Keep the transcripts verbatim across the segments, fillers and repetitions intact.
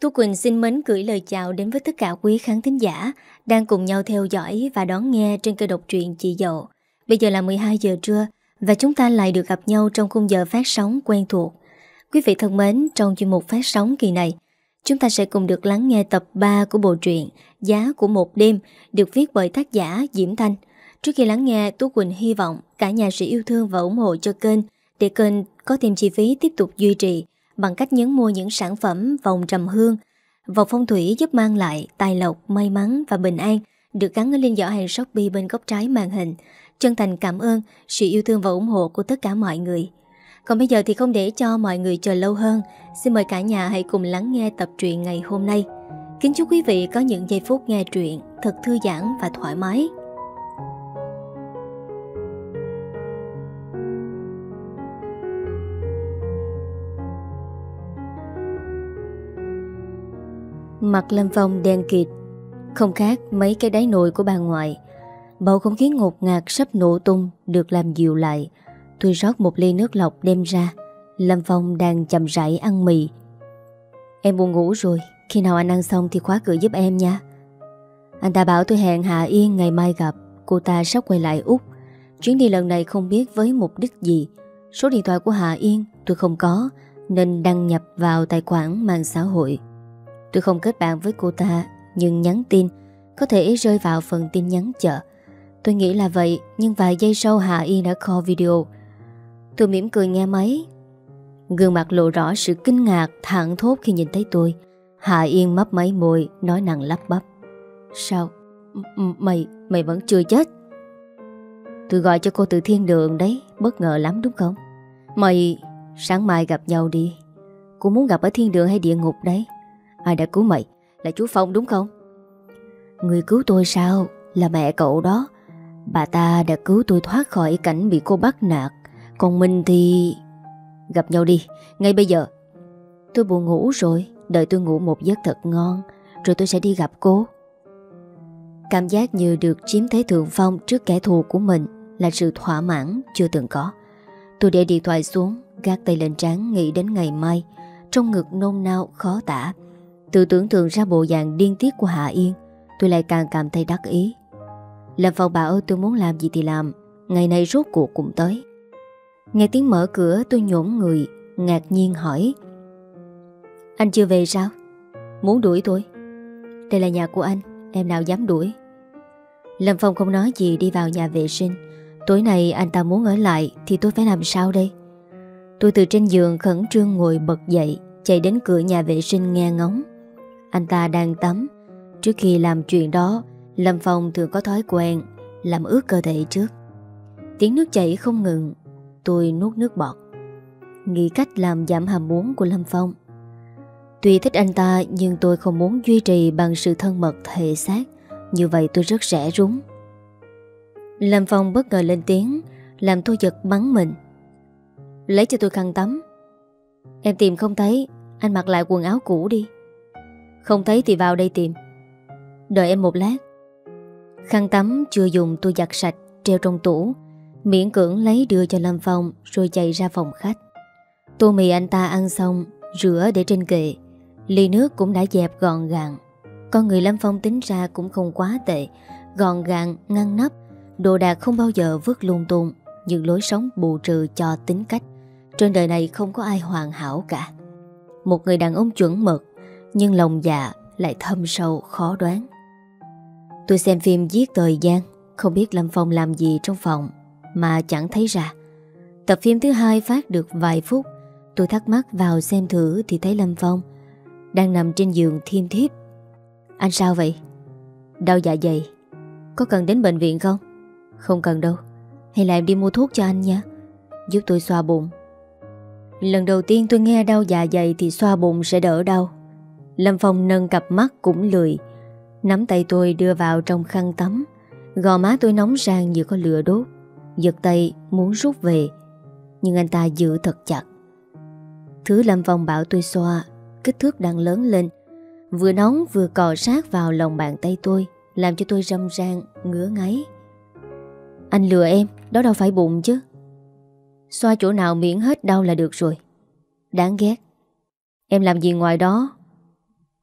Tú Quỳnh xin mến gửi lời chào đến với tất cả quý khán thính giả đang cùng nhau theo dõi và đón nghe trên kênh độc truyện Chị Dậu. Bây giờ là mười hai giờ trưa và chúng ta lại được gặp nhau trong khung giờ phát sóng quen thuộc. Quý vị thân mến, trong chuyên mục phát sóng kỳ này, chúng ta sẽ cùng được lắng nghe tập ba của bộ truyện Giá của một đêm được viết bởi tác giả Diễm Thanh. Trước khi lắng nghe, Tú Quỳnh hy vọng cả nhà sẽ yêu thương và ủng hộ cho kênh để kênh có thêm chi phí tiếp tục duy trì bằng cách nhấn mua những sản phẩm vòng trầm hương, vòng phong thủy giúp mang lại tài lộc, may mắn và bình an được gắn ở link giỏ hàng Shopee bên góc trái màn hình. Chân thành cảm ơn sự yêu thương và ủng hộ của tất cả mọi người. Còn bây giờ thì không để cho mọi người chờ lâu hơn, xin mời cả nhà hãy cùng lắng nghe tập truyện ngày hôm nay. Kính chúc quý vị có những giây phút nghe truyện thật thư giãn và thoải mái. Mặt Lâm Phong đen kịt, không khác mấy cái đáy nồi của bà ngoại. Bầu không khí ngột ngạt sắp nổ tung được làm dịu lại. Tôi rót một ly nước lọc đem ra. Lâm Phong đang chậm rãi ăn mì. Em buồn ngủ rồi, khi nào anh ăn xong thì khóa cửa giúp em nha. Anh ta bảo tôi hẹn Hạ Yên ngày mai gặp. Cô ta sắp quay lại Úc. Chuyến đi lần này không biết với mục đích gì. Số điện thoại của Hạ Yên tôi không có, nên đăng nhập vào tài khoản mạng xã hội. Tôi không kết bạn với cô ta, nhưng nhắn tin có thể rơi vào phần tin nhắn chờ. Tôi nghĩ là vậy, nhưng vài giây sau Hạ Yên đã call video. Tôi mỉm cười nghe máy. Gương mặt lộ rõ sự kinh ngạc, thảng thốt khi nhìn thấy tôi. Hạ Yên mấp máy môi, nói nặng lắp bắp. Sao? M- mày, mày vẫn chưa chết? Tôi gọi cho cô từ thiên đường đấy, bất ngờ lắm đúng không? Mày, sáng mai gặp nhau đi. Cô muốn gặp ở thiên đường hay địa ngục đấy? Ai đã cứu mày? Là chú Phong đúng không? Người cứu tôi sao? Là mẹ cậu đó. Bà ta đã cứu tôi thoát khỏi cảnh bị cô bắt nạt. Còn mình thì... Gặp nhau đi, ngay bây giờ. Tôi buồn ngủ rồi. Đợi tôi ngủ một giấc thật ngon, rồi tôi sẽ đi gặp cô. Cảm giác như được chiếm thế thượng phong trước kẻ thù của mình là sự thỏa mãn chưa từng có. Tôi để điện thoại xuống, gác tay lên trán nghĩ đến ngày mai. Trong ngực nôn nao khó tả. Tự tưởng tượng ra bộ dạng điên tiết của Hạ Yên, tôi lại càng cảm thấy đắc ý. Lâm Phong bảo tôi muốn làm gì thì làm. Ngày nay rốt cuộc cũng tới. Nghe tiếng mở cửa tôi nhổn người, ngạc nhiên hỏi. Anh chưa về sao? Muốn đuổi tôi? Đây là nhà của anh, em nào dám đuổi. Lâm Phong không nói gì đi vào nhà vệ sinh. Tối nay anh ta muốn ở lại thì tôi phải làm sao đây? Tôi từ trên giường khẩn trương ngồi bật dậy, chạy đến cửa nhà vệ sinh nghe ngóng. Anh ta đang tắm. Trước khi làm chuyện đó, Lâm Phong thường có thói quen làm ướt cơ thể trước. Tiếng nước chảy không ngừng. Tôi nuốt nước bọt, nghĩ cách làm giảm ham muốn của Lâm Phong. Tuy thích anh ta, nhưng tôi không muốn duy trì bằng sự thân mật thể xác. Như vậy tôi rất rẻ rúng. Lâm Phong bất ngờ lên tiếng, làm tôi giật bắn mình. Lấy cho tôi khăn tắm. Em tìm không thấy, anh mặc lại quần áo cũ đi. Không thấy thì vào đây tìm. Đợi em một lát. Khăn tắm chưa dùng tôi giặt sạch, treo trong tủ, miễn cưỡng lấy đưa cho Lâm Phong, rồi chạy ra phòng khách. Tô mì anh ta ăn xong, rửa để trên kệ. Ly nước cũng đã dẹp gọn gàng. Con người Lâm Phong tính ra cũng không quá tệ, gọn gàng, ngăn nắp. Đồ đạc không bao giờ vứt lung tung, nhưng lối sống bù trừ cho tính cách. Trên đời này không có ai hoàn hảo cả. Một người đàn ông chuẩn mực, nhưng lòng dạ lại thâm sâu khó đoán. Tôi xem phim giết thời gian, không biết Lâm Phong làm gì trong phòng mà chẳng thấy ra. Tập phim thứ hai phát được vài phút, tôi thắc mắc vào xem thử thì thấy Lâm Phong đang nằm trên giường thiêm thiếp. Anh sao vậy? Đau dạ dày. Có cần đến bệnh viện không? Không cần đâu. Hay là em đi mua thuốc cho anh nha, giúp tôi xoa bụng. Lần đầu tiên tôi nghe đau dạ dày thì xoa bụng sẽ đỡ đau. Lâm Phong nâng cặp mắt cũng lười, nắm tay tôi đưa vào trong khăn tắm. Gò má tôi nóng rang như có lửa đốt. Giật tay muốn rút về, nhưng anh ta giữ thật chặt. Thứ Lâm Phong bảo tôi xoa kích thước đang lớn lên, vừa nóng vừa cọ sát vào lòng bàn tay tôi, làm cho tôi râm ran ngứa ngáy. Anh lừa em, đó đâu phải bụng chứ. Xoa chỗ nào miễn hết đau là được rồi. Đáng ghét. Em làm gì ngoài đó?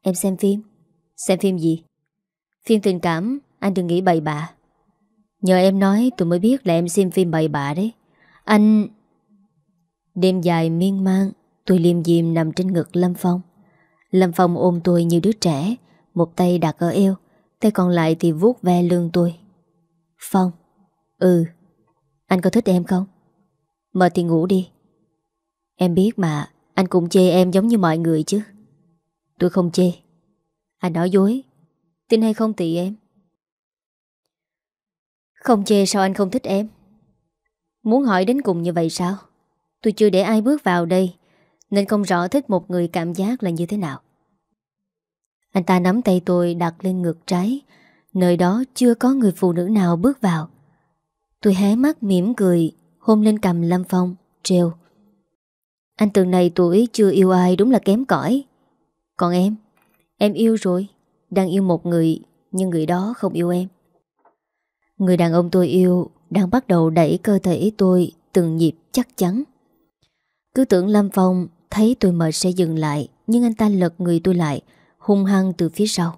Em xem phim. Xem phim gì? Phim tình cảm, anh đừng nghĩ bậy bạ. Nhờ em nói tôi mới biết là em xem phim bậy bạ đấy. Anh... Đêm dài miên man, tôi liêm diêm nằm trên ngực Lâm Phong. Lâm Phong ôm tôi như đứa trẻ, một tay đặt ở eo, tay còn lại thì vuốt ve lưng tôi. Phong. Ừ. Anh có thích em không? Mời thì ngủ đi. Em biết mà, anh cũng chê em giống như mọi người chứ. Tôi không chê. Anh nói dối. Tin hay không tùy em. Không chê sao anh không thích em? Muốn hỏi đến cùng như vậy sao? Tôi chưa để ai bước vào đây, nên không rõ thích một người cảm giác là như thế nào. Anh ta nắm tay tôi đặt lên ngực trái. Nơi đó chưa có người phụ nữ nào bước vào. Tôi hé mắt mỉm cười, hôn lên cằm Lâm Phong, trêu. Anh từng này tuổi chưa yêu ai đúng là kém cỏi. Còn em, em yêu rồi. Đang yêu một người, nhưng người đó không yêu em. Người đàn ông tôi yêu đang bắt đầu đẩy cơ thể tôi từng nhịp chắc chắn. Cứ tưởng Lâm Phong thấy tôi mệt sẽ dừng lại, nhưng anh ta lật người tôi lại, hung hăng từ phía sau.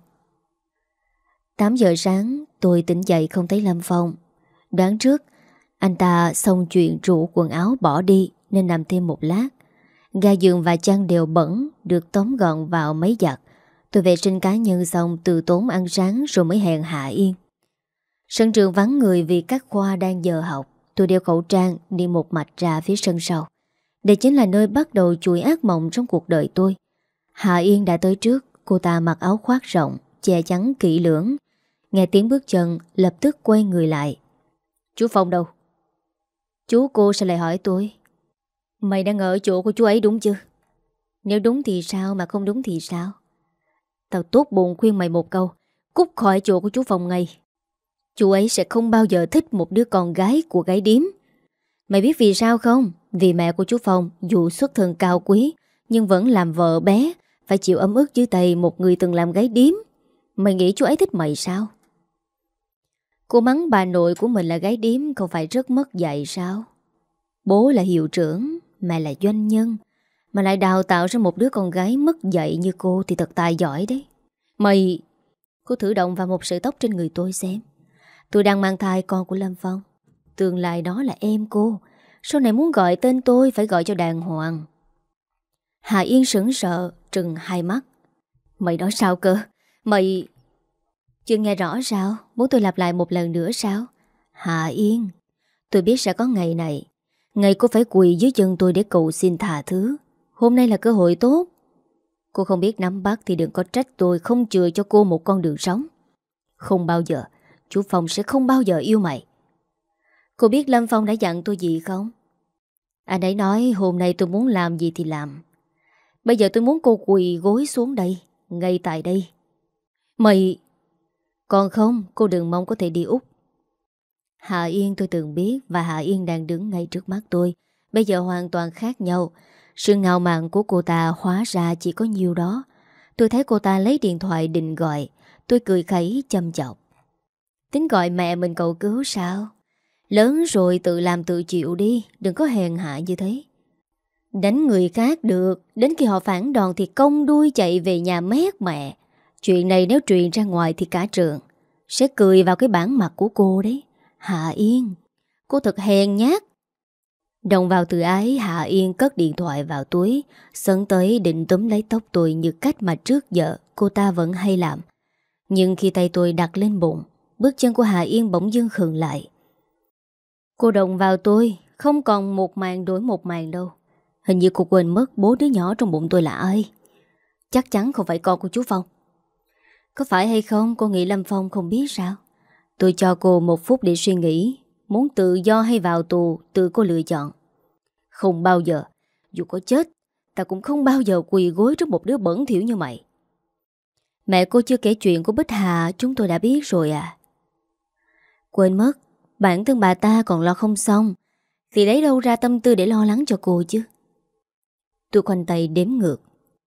Tám giờ sáng tôi tỉnh dậy không thấy Lâm Phong. Đoán trước anh ta xong chuyện rủ quần áo bỏ đi nên nằm thêm một lát. Ga giường và chăn đều bẩn, được tóm gọn vào máy giặt. Tôi vệ sinh cá nhân xong từ tốn ăn sáng rồi mới hẹn Hạ Yên. Sân trường vắng người vì các khoa đang giờ học. Tôi đeo khẩu trang đi một mạch ra phía sân sau. Đây chính là nơi bắt đầu chuỗi ác mộng trong cuộc đời tôi. Hạ Yên đã tới trước. Cô ta mặc áo khoác rộng, che chắn kỹ lưỡng. Nghe tiếng bước chân lập tức quay người lại. Chú Phong đâu? Chú cô sẽ lại hỏi tôi. Mày đang ở chỗ của chú ấy đúng chưa? Nếu đúng thì sao, mà không đúng thì sao? Tao tốt bụng khuyên mày một câu, cút khỏi chỗ của chú Phong ngay. Chú ấy sẽ không bao giờ thích một đứa con gái của gái điếm. Mày biết vì sao không? Vì mẹ của chú Phong dù xuất thân cao quý nhưng vẫn làm vợ bé, phải chịu ấm ức dưới tay một người từng làm gái điếm. Mày nghĩ chú ấy thích mày sao? Cô mắng bà nội của mình là gái điếm không phải rất mất dạy sao? Bố là hiệu trưởng, mẹ là doanh nhân, mà lại đào tạo ra một đứa con gái mất dạy như cô thì thật tài giỏi đấy. Mày... Cô thử động vào một sợi tóc trên người tôi xem. Tôi đang mang thai con của Lâm Phong. Tương lai đó là em cô. Sau này muốn gọi tên tôi phải gọi cho đàng hoàng. Hà Yên sững sờ, trừng hai mắt. Mày nói sao cơ? Mày... Chưa nghe rõ sao? Muốn tôi lặp lại một lần nữa sao? Hà Yên, tôi biết sẽ có ngày này. Ngày cô phải quỳ dưới chân tôi để cầu xin tha thứ. Hôm nay là cơ hội tốt. Cô không biết nắm bắt thì đừng có trách tôi không chừa cho cô một con đường sống. Không bao giờ. Chú Phong sẽ không bao giờ yêu mày. Cô biết Lâm Phong đã dặn tôi gì không? Anh ấy nói hôm nay tôi muốn làm gì thì làm. Bây giờ tôi muốn cô quỳ gối xuống đây, ngay tại đây. Mày... Còn không, cô đừng mong có thể đi Úc. Hạ Yên tôi từng biết, và Hạ Yên đang đứng ngay trước mắt tôi. Bây giờ hoàn toàn khác nhau. Sự ngạo mạn của cô ta hóa ra chỉ có nhiêu đó. Tôi thấy cô ta lấy điện thoại định gọi. Tôi cười khẩy châm chọc. Tính gọi mẹ mình cầu cứu sao? Lớn rồi tự làm tự chịu đi, đừng có hèn hạ như thế. Đánh người khác được, đến khi họ phản đòn thì cong đuôi chạy về nhà mét mẹ. Chuyện này nếu truyền ra ngoài thì cả trường sẽ cười vào cái bản mặt của cô đấy. Hạ Yên, cô thật hèn nhát. Đồng vào từ ái, Hạ Yên cất điện thoại vào túi, sấn tới định túm lấy tóc tôi như cách mà trước giờ cô ta vẫn hay làm. Nhưng khi tay tôi đặt lên bụng, bước chân của Hạ Yên bỗng dưng khựng lại. Cô động vào tôi, không còn một màn đổi một màn đâu. Hình như cô quên mất bố đứa nhỏ trong bụng tôi là ai. Chắc chắn không phải con của chú Phong. Có phải hay không cô nghĩ Lâm Phong không biết sao? Tôi cho cô một phút để suy nghĩ. Muốn tự do hay vào tù, tự cô lựa chọn. Không bao giờ. Dù có chết, ta cũng không bao giờ quỳ gối trước một đứa bẩn thỉu như mày. Mẹ cô chưa kể chuyện của Bích Hà, chúng tôi đã biết rồi à. Quên mất, bản thân bà ta còn lo không xong, thì lấy đâu ra tâm tư để lo lắng cho cô chứ. Tôi khoanh tay đếm ngược.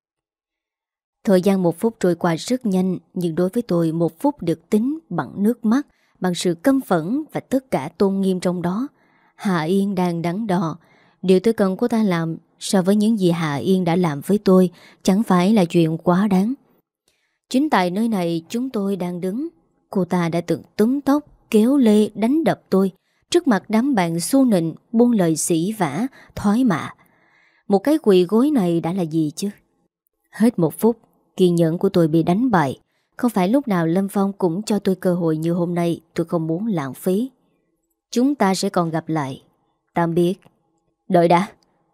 Thời gian một phút trôi qua rất nhanh, nhưng đối với tôi một phút được tính bằng nước mắt, bằng sự căm phẫn và tất cả tôn nghiêm trong đó. Hạ Yên đang đắn đo. Điều tôi cần cô ta làm so với những gì Hạ Yên đã làm với tôi chẳng phải là chuyện quá đáng. Chính tại nơi này chúng tôi đang đứng, cô ta đã từng túm tóc, kéo lê, đánh đập tôi trước mặt đám bạn xu nịnh, buông lời sỉ vả, thói mạ. Một cái quỳ gối này đã là gì chứ? Hết một phút, kiên nhẫn của tôi bị đánh bại. Không phải lúc nào Lâm Phong cũng cho tôi cơ hội như hôm nay, tôi không muốn lãng phí. Chúng ta sẽ còn gặp lại. Tạm biệt. Đợi đã.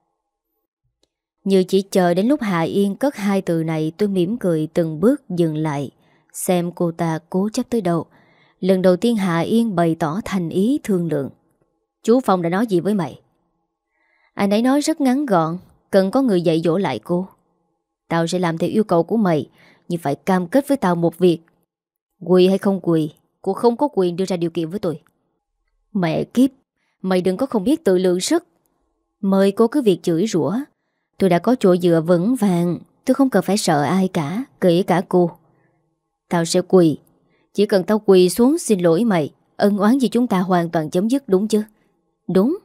Như chỉ chờ đến lúc Hà Yên cất hai từ này, tôi mỉm cười từng bước dừng lại, xem cô ta cố chấp tới đâu. Lần đầu tiên Hà Yên bày tỏ thành ý thương lượng. Chú Phong đã nói gì với mày? Anh ấy nói rất ngắn gọn, cần có người dạy dỗ lại cô. Tao sẽ làm theo yêu cầu của mày, nhưng phải cam kết với tao một việc. Quỳ hay không quỳ, cô không có quyền đưa ra điều kiện với tôi. Mẹ kiếp, mày đừng có không biết tự lượng sức. Mời cô cứ việc chửi rủa. Tôi đã có chỗ dựa vững vàng, tôi không cần phải sợ ai cả, kể cả cô. Tao sẽ quỳ. Chỉ cần tao quỳ xuống xin lỗi mày, ân oán gì chúng ta hoàn toàn chấm dứt, đúng chứ? Đúng.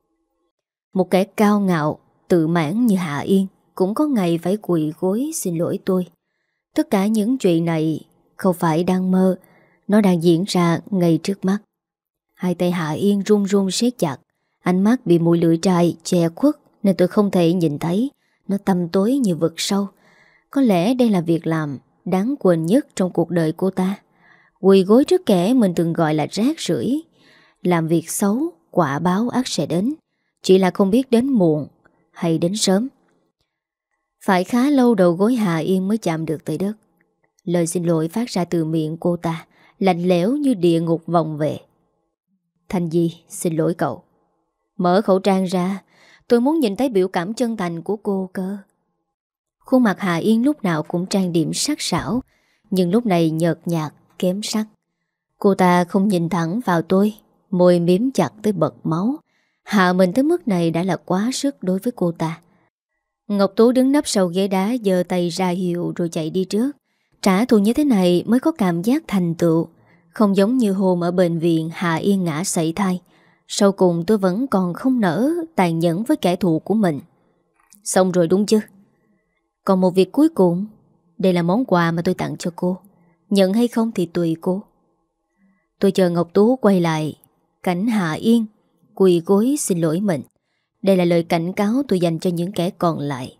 Một kẻ cao ngạo, tự mãn như Hạ Yên cũng có ngày phải quỳ gối xin lỗi tôi. Tất cả những chuyện này không phải đang mơ, nó đang diễn ra ngay trước mắt. Hai tay Hạ Yên run run siết chặt, ánh mắt bị mùi lưỡi trai che khuất nên tôi không thể nhìn thấy. Nó tăm tối như vực sâu. Có lẽ đây là việc làm đáng quên nhất trong cuộc đời cô ta. Quỳ gối trước kẻ mình từng gọi là rác rưởi. Làm việc xấu, quả báo ắt sẽ đến. Chỉ là không biết đến muộn hay đến sớm. Phải khá lâu đầu gối Hà Yên mới chạm được tới đất. Lời xin lỗi phát ra từ miệng cô ta, lạnh lẽo như địa ngục vòng về. Thành Di, xin lỗi cậu. Mở khẩu trang ra, tôi muốn nhìn thấy biểu cảm chân thành của cô cơ. Khuôn mặt Hà Yên lúc nào cũng trang điểm sắc sảo, nhưng lúc này nhợt nhạt, kém sắc. Cô ta không nhìn thẳng vào tôi, môi miếm chặt tới bật máu. Hạ mình tới mức này đã là quá sức đối với cô ta. Ngọc Tú đứng nấp sau ghế đá, giơ tay ra hiệu rồi chạy đi trước. Trả thù như thế này mới có cảm giác thành tựu. Không giống như hôm ở bệnh viện Hạ Yên ngã sảy thai. Sau cùng tôi vẫn còn không nỡ tàn nhẫn với kẻ thù của mình. Xong rồi đúng chứ? Còn một việc cuối cùng. Đây là món quà mà tôi tặng cho cô. Nhận hay không thì tùy cô. Tôi chờ Ngọc Tú quay lại. Cảnh Hạ Yên quỳ gối xin lỗi mình. Đây là lời cảnh cáo tôi dành cho những kẻ còn lại.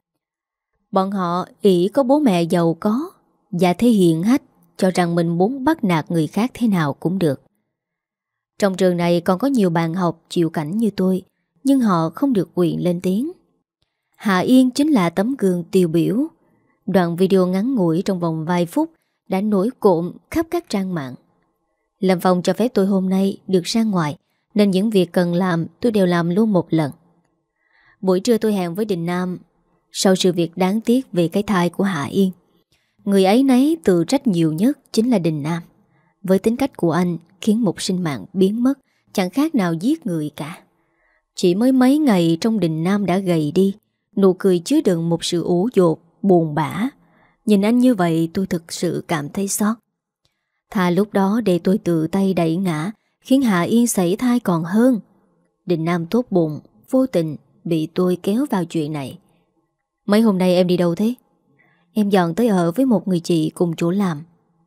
Bọn họ ỷ có bố mẹ giàu có và thế hiền hách, cho rằng mình muốn bắt nạt người khác thế nào cũng được. Trong trường này còn có nhiều bạn học chịu cảnh như tôi, nhưng họ không được quyền lên tiếng. Hạ Yên chính là tấm gương tiêu biểu. Đoạn video ngắn ngủi trong vòng vài phút đã nổi cộm khắp các trang mạng. Lâm Phong cho phép tôi hôm nay được ra ngoài, nên những việc cần làm tôi đều làm luôn một lần. Buổi trưa tôi hẹn với Đình Nam. Sau sự việc đáng tiếc về cái thai của Hạ Yên, người ấy nấy tự trách nhiều nhất chính là Đình Nam. Với tính cách của anh khiến một sinh mạng biến mất chẳng khác nào giết người cả. Chỉ mới mấy ngày trong Đình Nam đã gầy đi, nụ cười chứa đựng một sự ủ dột, buồn bã. Nhìn anh như vậy tôi thực sự cảm thấy xót. Thà lúc đó để tôi tự tay đẩy ngã, khiến Hạ Yên sảy thai còn hơn. Đình Nam tốt bụng, vô tình bị tôi kéo vào chuyện này. Mấy hôm nay em đi đâu thế? Em dọn tới ở với một người chị cùng chỗ làm.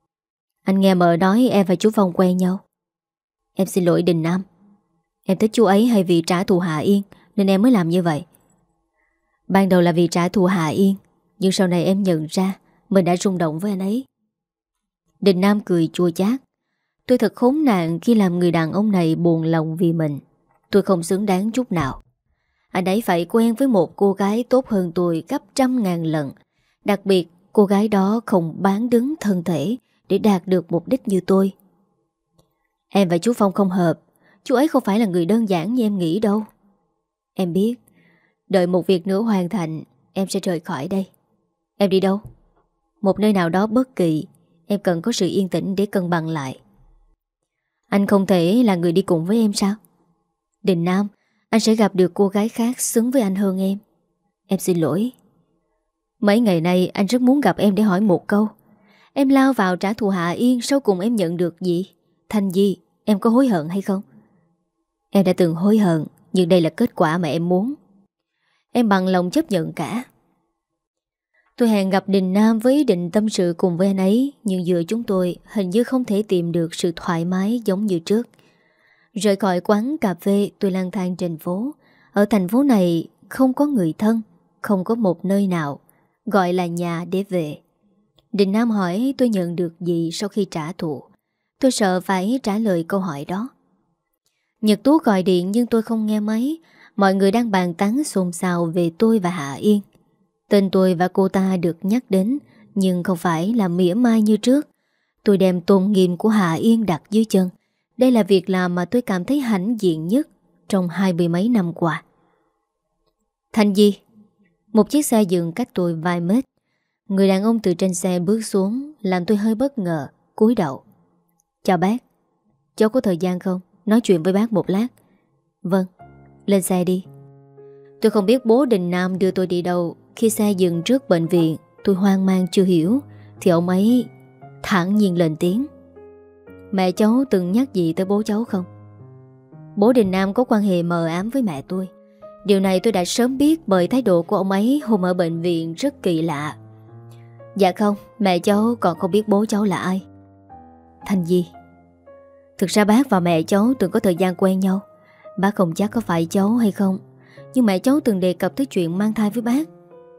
Anh nghe mợ nói em và chú Phong quen nhau. Em xin lỗi Đình Nam. Em thích chú ấy hay vì trả thù Hạ Yên nên em mới làm như vậy. Ban đầu là vì trả thù Hạ Yên, nhưng sau này em nhận ra mình đã rung động với anh ấy. Đình Nam cười chua chát. Tôi thật khốn nạn khi làm người đàn ông này buồn lòng vì mình. Tôi không xứng đáng chút nào. Anh ấy phải quen với một cô gái tốt hơn tôi gấp trăm ngàn lần. Đặc biệt cô gái đó không bán đứng thân thể để đạt được mục đích như tôi. Em và chú Phong không hợp. Chú ấy không phải là người đơn giản như em nghĩ đâu. Em biết. Đợi một việc nữa hoàn thành, em sẽ rời khỏi đây. Em đi đâu? Một nơi nào đó bất kỳ. Em cần có sự yên tĩnh để cân bằng lại. Anh không thể là người đi cùng với em sao? Đình Nam, anh sẽ gặp được cô gái khác xứng với anh hơn em. Em xin lỗi. Mấy ngày nay anh rất muốn gặp em để hỏi một câu. Em lao vào trả thù Hạ Yên, sau cùng em nhận được gì? Thành Di, em có hối hận hay không? Em đã từng hối hận, nhưng đây là kết quả mà em muốn. Em bằng lòng chấp nhận cả. Tôi hẹn gặp Đình Nam với ý định tâm sự cùng với anh ấy, nhưng giữa chúng tôi hình như không thể tìm được sự thoải mái giống như trước. Rời khỏi quán cà phê, tôi lang thang trên phố. Ở thành phố này không có người thân, không có một nơi nào gọi là nhà để về. Đình Nam hỏi tôi nhận được gì sau khi trả thù. Tôi sợ phải trả lời câu hỏi đó. Nhật Tú gọi điện nhưng tôi không nghe máy. Mọi người đang bàn tán xôn xao về tôi và Hạ Yên. Tên tôi và cô ta được nhắc đến, nhưng không phải là mỉa mai như trước. Tôi đem tôn nghiêm của Hạ Yên đặt dưới chân. Đây là việc làm mà tôi cảm thấy hãnh diện nhất trong hai mươi mấy năm qua. Thành Di. Một chiếc xe dừng cách tôi vài mét. Người đàn ông từ trên xe bước xuống, làm tôi hơi bất ngờ, cúi đầu. Chào bác. Cháu có thời gian không? Nói chuyện với bác một lát. Vâng. Lên xe đi. Tôi không biết bố Đình Nam đưa tôi đi đâu. Khi xe dừng trước bệnh viện, tôi hoang mang chưa hiểu, thì ông ấy thản nhiên lên tiếng. Mẹ cháu từng nhắc gì tới bố cháu không? Bố Đình Nam có quan hệ mờ ám với mẹ tôi. Điều này tôi đã sớm biết bởi thái độ của ông ấy hôm ở bệnh viện rất kỳ lạ. Dạ không, mẹ cháu còn không biết bố cháu là ai. Thành Di. Thực ra bác và mẹ cháu từng có thời gian quen nhau. Bác không chắc có phải cháu hay không, nhưng mẹ cháu từng đề cập tới chuyện mang thai với bác.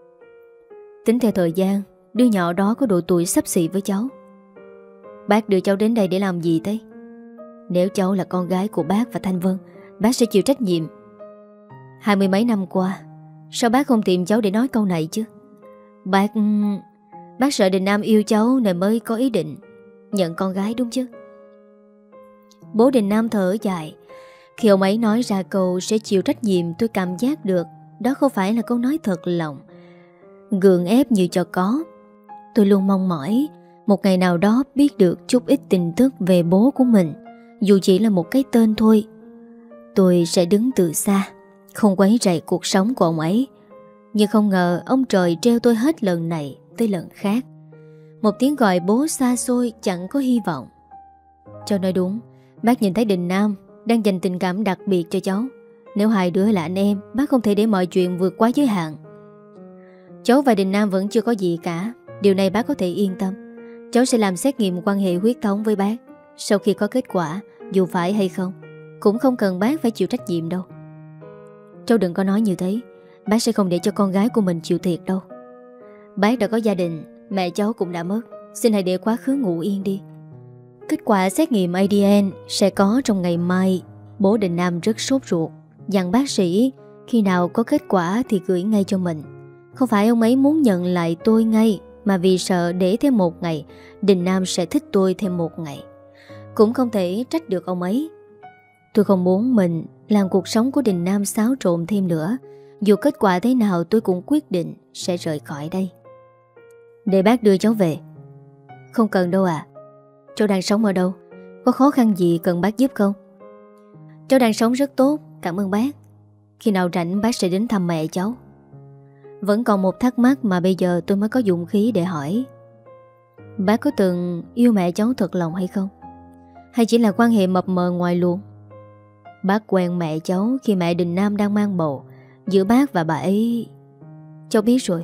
Tính theo thời gian, đứa nhỏ đó có độ tuổi xấp xỉ với cháu. Bác đưa cháu đến đây để làm gì thế? Nếu cháu là con gái của bác và Thanh Vân, bác sẽ chịu trách nhiệm. Hai mươi mấy năm qua, sao bác không tìm cháu để nói câu này chứ? Bác... Bác sợ Đình Nam yêu cháu nên mới có ý định nhận con gái đúng chứ? Bố Đình Nam thở dài. Khi ông ấy nói ra câu sẽ chịu trách nhiệm, tôi cảm giác được đó không phải là câu nói thật lòng, gượng ép như cho có. Tôi luôn mong mỏi một ngày nào đó biết được chút ít tin tức về bố của mình, dù chỉ là một cái tên thôi. Tôi sẽ đứng từ xa, không quấy rầy cuộc sống của ông ấy. Nhưng không ngờ ông trời treo tôi hết lần này tới lần khác. Một tiếng gọi bố xa xôi chẳng có hy vọng. Cho nói đúng, bác nhìn thấy Đình Nam đang dành tình cảm đặc biệt cho cháu. Nếu hai đứa là anh em, bác không thể để mọi chuyện vượt quá giới hạn. Cháu và Đình Nam vẫn chưa có gì cả. Điều này bác có thể yên tâm. Cháu sẽ làm xét nghiệm quan hệ huyết thống với bác. Sau khi có kết quả, dù phải hay không, cũng không cần bác phải chịu trách nhiệm đâu. Cháu đừng có nói như thế. Bác sẽ không để cho con gái của mình chịu thiệt đâu. Bác đã có gia đình, mẹ cháu cũng đã mất. Xin hãy để quá khứ ngủ yên đi. Kết quả xét nghiệm a đê en sẽ có trong ngày mai. Bố Đình Nam rất sốt ruột, dặn bác sĩ khi nào có kết quả thì gửi ngay cho mình. Không phải ông ấy muốn nhận lại tôi ngay, mà vì sợ để thêm một ngày Đình Nam sẽ thích tôi thêm một ngày. Cũng không thể trách được ông ấy. Tôi không muốn mình làm cuộc sống của Đình Nam xáo trộn thêm nữa. Dù kết quả thế nào tôi cũng quyết định sẽ rời khỏi đây. Để bác đưa cháu về. Không cần đâu ạ. À. Cháu đang sống ở đâu? Có khó khăn gì cần bác giúp không? Cháu đang sống rất tốt, cảm ơn bác. Khi nào rảnh bác sẽ đến thăm mẹ cháu. Vẫn còn một thắc mắc mà bây giờ tôi mới có dũng khí để hỏi. Bác có từng yêu mẹ cháu thật lòng hay không? Hay chỉ là quan hệ mập mờ ngoài luồng? Bác quen mẹ cháu khi mẹ Đình Nam đang mang bầu. Giữa bác và bà ấy... Cháu biết rồi.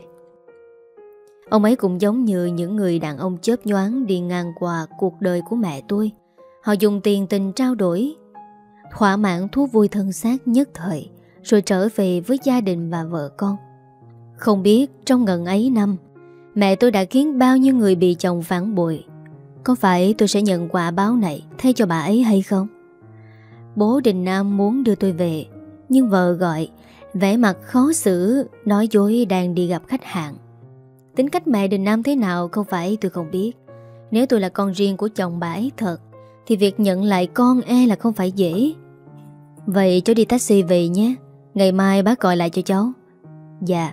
Ông ấy cũng giống như những người đàn ông chớp nhoáng đi ngang qua cuộc đời của mẹ tôi. Họ dùng tiền tình trao đổi, thỏa mãn thú vui thân xác nhất thời, rồi trở về với gia đình và vợ con. Không biết trong ngần ấy năm, mẹ tôi đã khiến bao nhiêu người bị chồng phản bội. Có phải tôi sẽ nhận quả báo này thay cho bà ấy hay không? Bố Đình Nam muốn đưa tôi về, nhưng vợ gọi, vẻ mặt khó xử, nói dối đang đi gặp khách hàng. Tính cách mẹ Đình Nam thế nào không phải tôi không biết. Nếu tôi là con riêng của chồng bà ấy thật, thì việc nhận lại con e là không phải dễ. Vậy cháu đi taxi về nhé. Ngày mai bác gọi lại cho cháu. Dạ.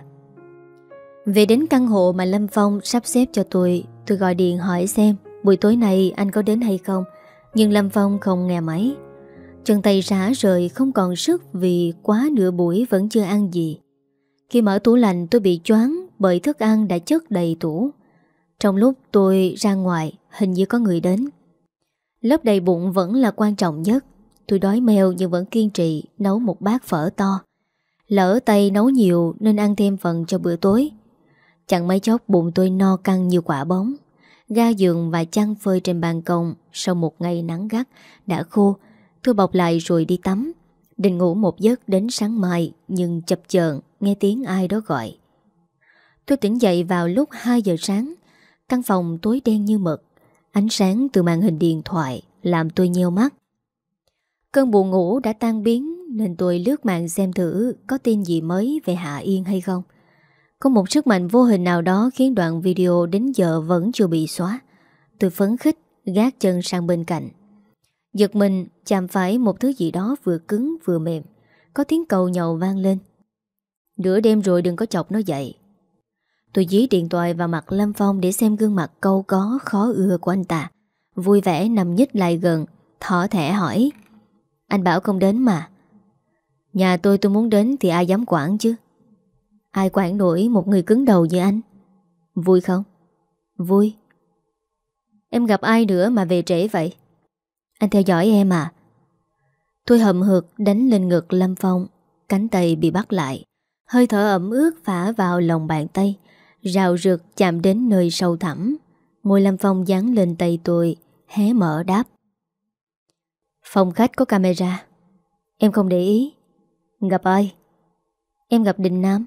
Về đến căn hộ mà Lâm Phong sắp xếp cho tôi, tôi gọi điện hỏi xem buổi tối này anh có đến hay không. Nhưng Lâm Phong không nghe máy. Chân tay rã rời không còn sức vì quá nửa buổi vẫn chưa ăn gì. Khi mở tủ lạnh tôi bị choáng bởi thức ăn đã chất đầy tủ. Trong lúc tôi ra ngoài, hình như có người đến. Lấp đầy bụng vẫn là quan trọng nhất. Tôi đói meo nhưng vẫn kiên trì nấu một bát phở to. Lỡ tay nấu nhiều nên ăn thêm phần cho bữa tối. Chẳng mấy chốc bụng tôi no căng như quả bóng. Ga giường và chăn phơi trên ban công sau một ngày nắng gắt đã khô. Tôi bọc lại rồi đi tắm. Định ngủ một giấc đến sáng mai, nhưng chập chờn nghe tiếng ai đó gọi. Tôi tỉnh dậy vào lúc hai giờ sáng. Căn phòng tối đen như mực. Ánh sáng từ màn hình điện thoại làm tôi nheo mắt. Cơn buồn ngủ đã tan biến nên tôi lướt mạng xem thử có tin gì mới về Hạ Yên hay không. Có một sức mạnh vô hình nào đó khiến đoạn video đến giờ vẫn chưa bị xóa. Tôi phấn khích gác chân sang bên cạnh. Giật mình chạm phải một thứ gì đó vừa cứng vừa mềm. Có tiếng cầu nhầu vang lên. Nửa đêm rồi, đừng có chọc nó dậy. Tôi dí điện thoại vào mặt Lâm Phong để xem gương mặt câu có khó ưa của anh ta. Vui vẻ nằm nhích lại gần, thỏ thẻ hỏi. Anh bảo không đến mà. Nhà tôi tôi muốn đến thì ai dám quản chứ. Ai quản nổi một người cứng đầu như anh. Vui không? Vui. Em gặp ai nữa mà về trễ vậy? Anh theo dõi em à? Tôi hậm hực đánh lên ngực Lâm Phong. Cánh tay bị bắt lại. Hơi thở ẩm ướt phả vào lòng bàn tay, rào rực chạm đến nơi sâu thẳm. Môi Lâm Phong dán lên tay tôi, hé mở đáp. Phòng khách có camera. Em không để ý. Gặp ai? Em gặp Đình Nam.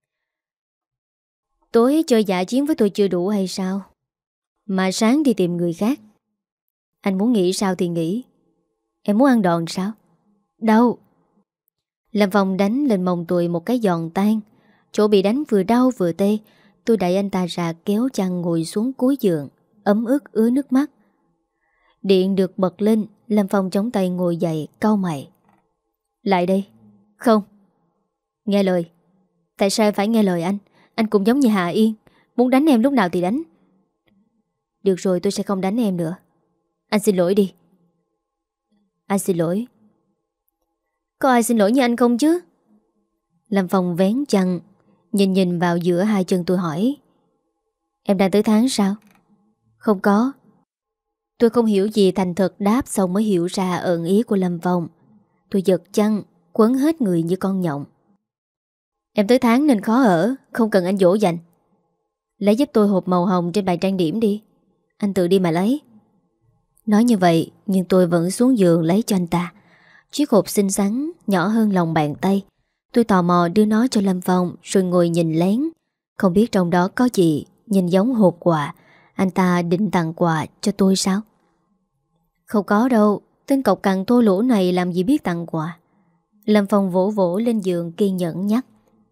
Tối chơi dã chiến với tôi chưa đủ hay sao? Mà sáng đi tìm người khác. Anh muốn nghỉ sao thì nghỉ. Em muốn ăn đòn sao? Đâu? Lâm Phong đánh lên mông tôi một cái giòn tan. Chỗ bị đánh vừa đau vừa tê. Tôi đẩy anh ta ra kéo chăn ngồi xuống cuối giường, ấm ức ứa nước mắt. Điện được bật lên. Lâm Phong chống tay ngồi dậy, cau mày. Lại đây. Không. Nghe lời. Tại sao em phải nghe lời anh? Anh cũng giống như Hạ Yên, muốn đánh em lúc nào thì đánh. Được rồi, tôi sẽ không đánh em nữa. Anh xin lỗi đi. Anh xin lỗi. Có ai xin lỗi như anh không chứ? Lâm Phong vén chăn, nhìn nhìn vào giữa hai chân tôi hỏi. Em đang tới tháng sao? Không có. Tôi không hiểu gì thành thật đáp, xong mới hiểu ra ẩn ý của Lâm Phong. Tôi giật chăn, quấn hết người như con nhộng. Em tới tháng nên khó ở, không cần anh dỗ dành. Lấy giúp tôi hộp màu hồng trên bài trang điểm đi. Anh tự đi mà lấy. Nói như vậy nhưng tôi vẫn xuống giường lấy cho anh ta. Chiếc hộp xinh xắn, nhỏ hơn lòng bàn tay. Tôi tò mò đưa nó cho Lâm Phong rồi ngồi nhìn lén. Không biết trong đó có gì, nhìn giống hộp quà. Anh ta định tặng quà cho tôi sao? Không có đâu, tên cọc cằn thô lỗ này làm gì biết tặng quà. Lâm Phong vỗ vỗ lên giường kiên nhẫn nhắc.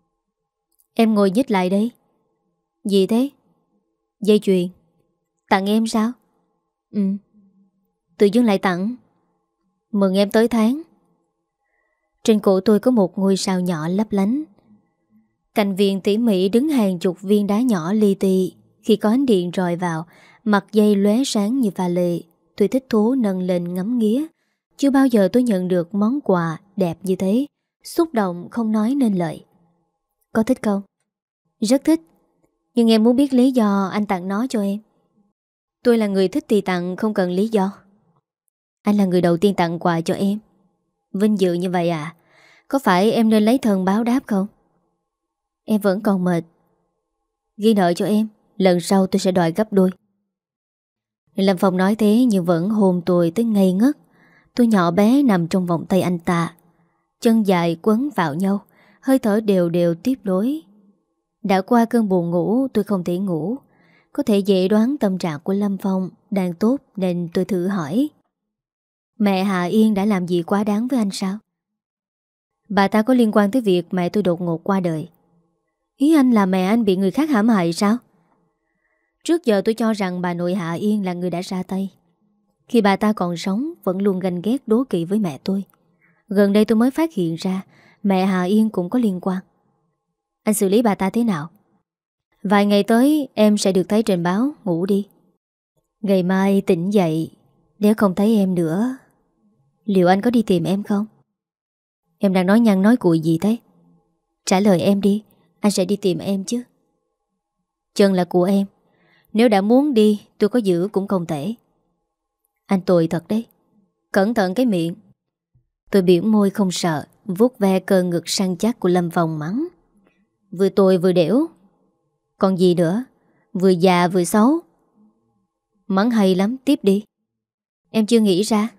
Em ngồi nhích lại đây. Gì thế? Dây chuyền. Tặng em sao? Ừ. Tự dưng lại tặng. Mừng em tới tháng. Trên cổ tôi có một ngôi sao nhỏ lấp lánh. Cành viền tỉ mỉ đứng hàng chục viên đá nhỏ li ti. Khi có ánh điện rọi vào, mặt dây lóe sáng như pha lê. Tôi thích thú nâng lên ngắm nghía. Chưa bao giờ tôi nhận được món quà đẹp như thế. Xúc động không nói nên lời. Có thích không? Rất thích. Nhưng em muốn biết lý do anh tặng nó cho em. Tôi là người thích thì tặng, không cần lý do. Anh là người đầu tiên tặng quà cho em. Vinh dự như vậy à? Có phải em nên lấy thân báo đáp không? Em vẫn còn mệt. Ghi nợ cho em, lần sau tôi sẽ đòi gấp đôi. Lâm Phong nói thế nhưng vẫn hôn tôi tới ngây ngất. Tôi nhỏ bé nằm trong vòng tay anh ta. Chân dài quấn vào nhau, hơi thở đều đều tiếp nối. Đã qua cơn buồn ngủ, tôi không thể ngủ. Có thể dễ đoán tâm trạng của Lâm Phong đang tốt nên tôi thử hỏi. Mẹ Hạ Yên đã làm gì quá đáng với anh sao? Bà ta có liên quan tới việc mẹ tôi đột ngột qua đời. Ý anh là mẹ anh bị người khác hãm hại sao? Trước giờ tôi cho rằng bà nội Hạ Yên là người đã ra tay. Khi bà ta còn sống vẫn luôn ganh ghét đố kỵ với mẹ tôi. Gần đây tôi mới phát hiện ra mẹ Hạ Yên cũng có liên quan. Anh xử lý bà ta thế nào? Vài ngày tới em sẽ được thấy trên báo. Ngủ đi. Ngày mai tỉnh dậy, nếu không thấy em nữa, liệu anh có đi tìm em không? Em đang nói nhăng nói cuội gì thế? Trả lời em đi. Anh sẽ đi tìm em chứ. Chân là của em. Nếu đã muốn đi, tôi có giữ cũng không thể. Anh tồi thật đấy. Cẩn thận cái miệng. Tôi biểu môi không sợ, vuốt ve cơ ngực săn chắc của Lâm Phong mắng. Vừa tồi vừa đểu. Còn gì nữa? Vừa già vừa xấu. Mắng hay lắm, tiếp đi. Em chưa nghĩ ra.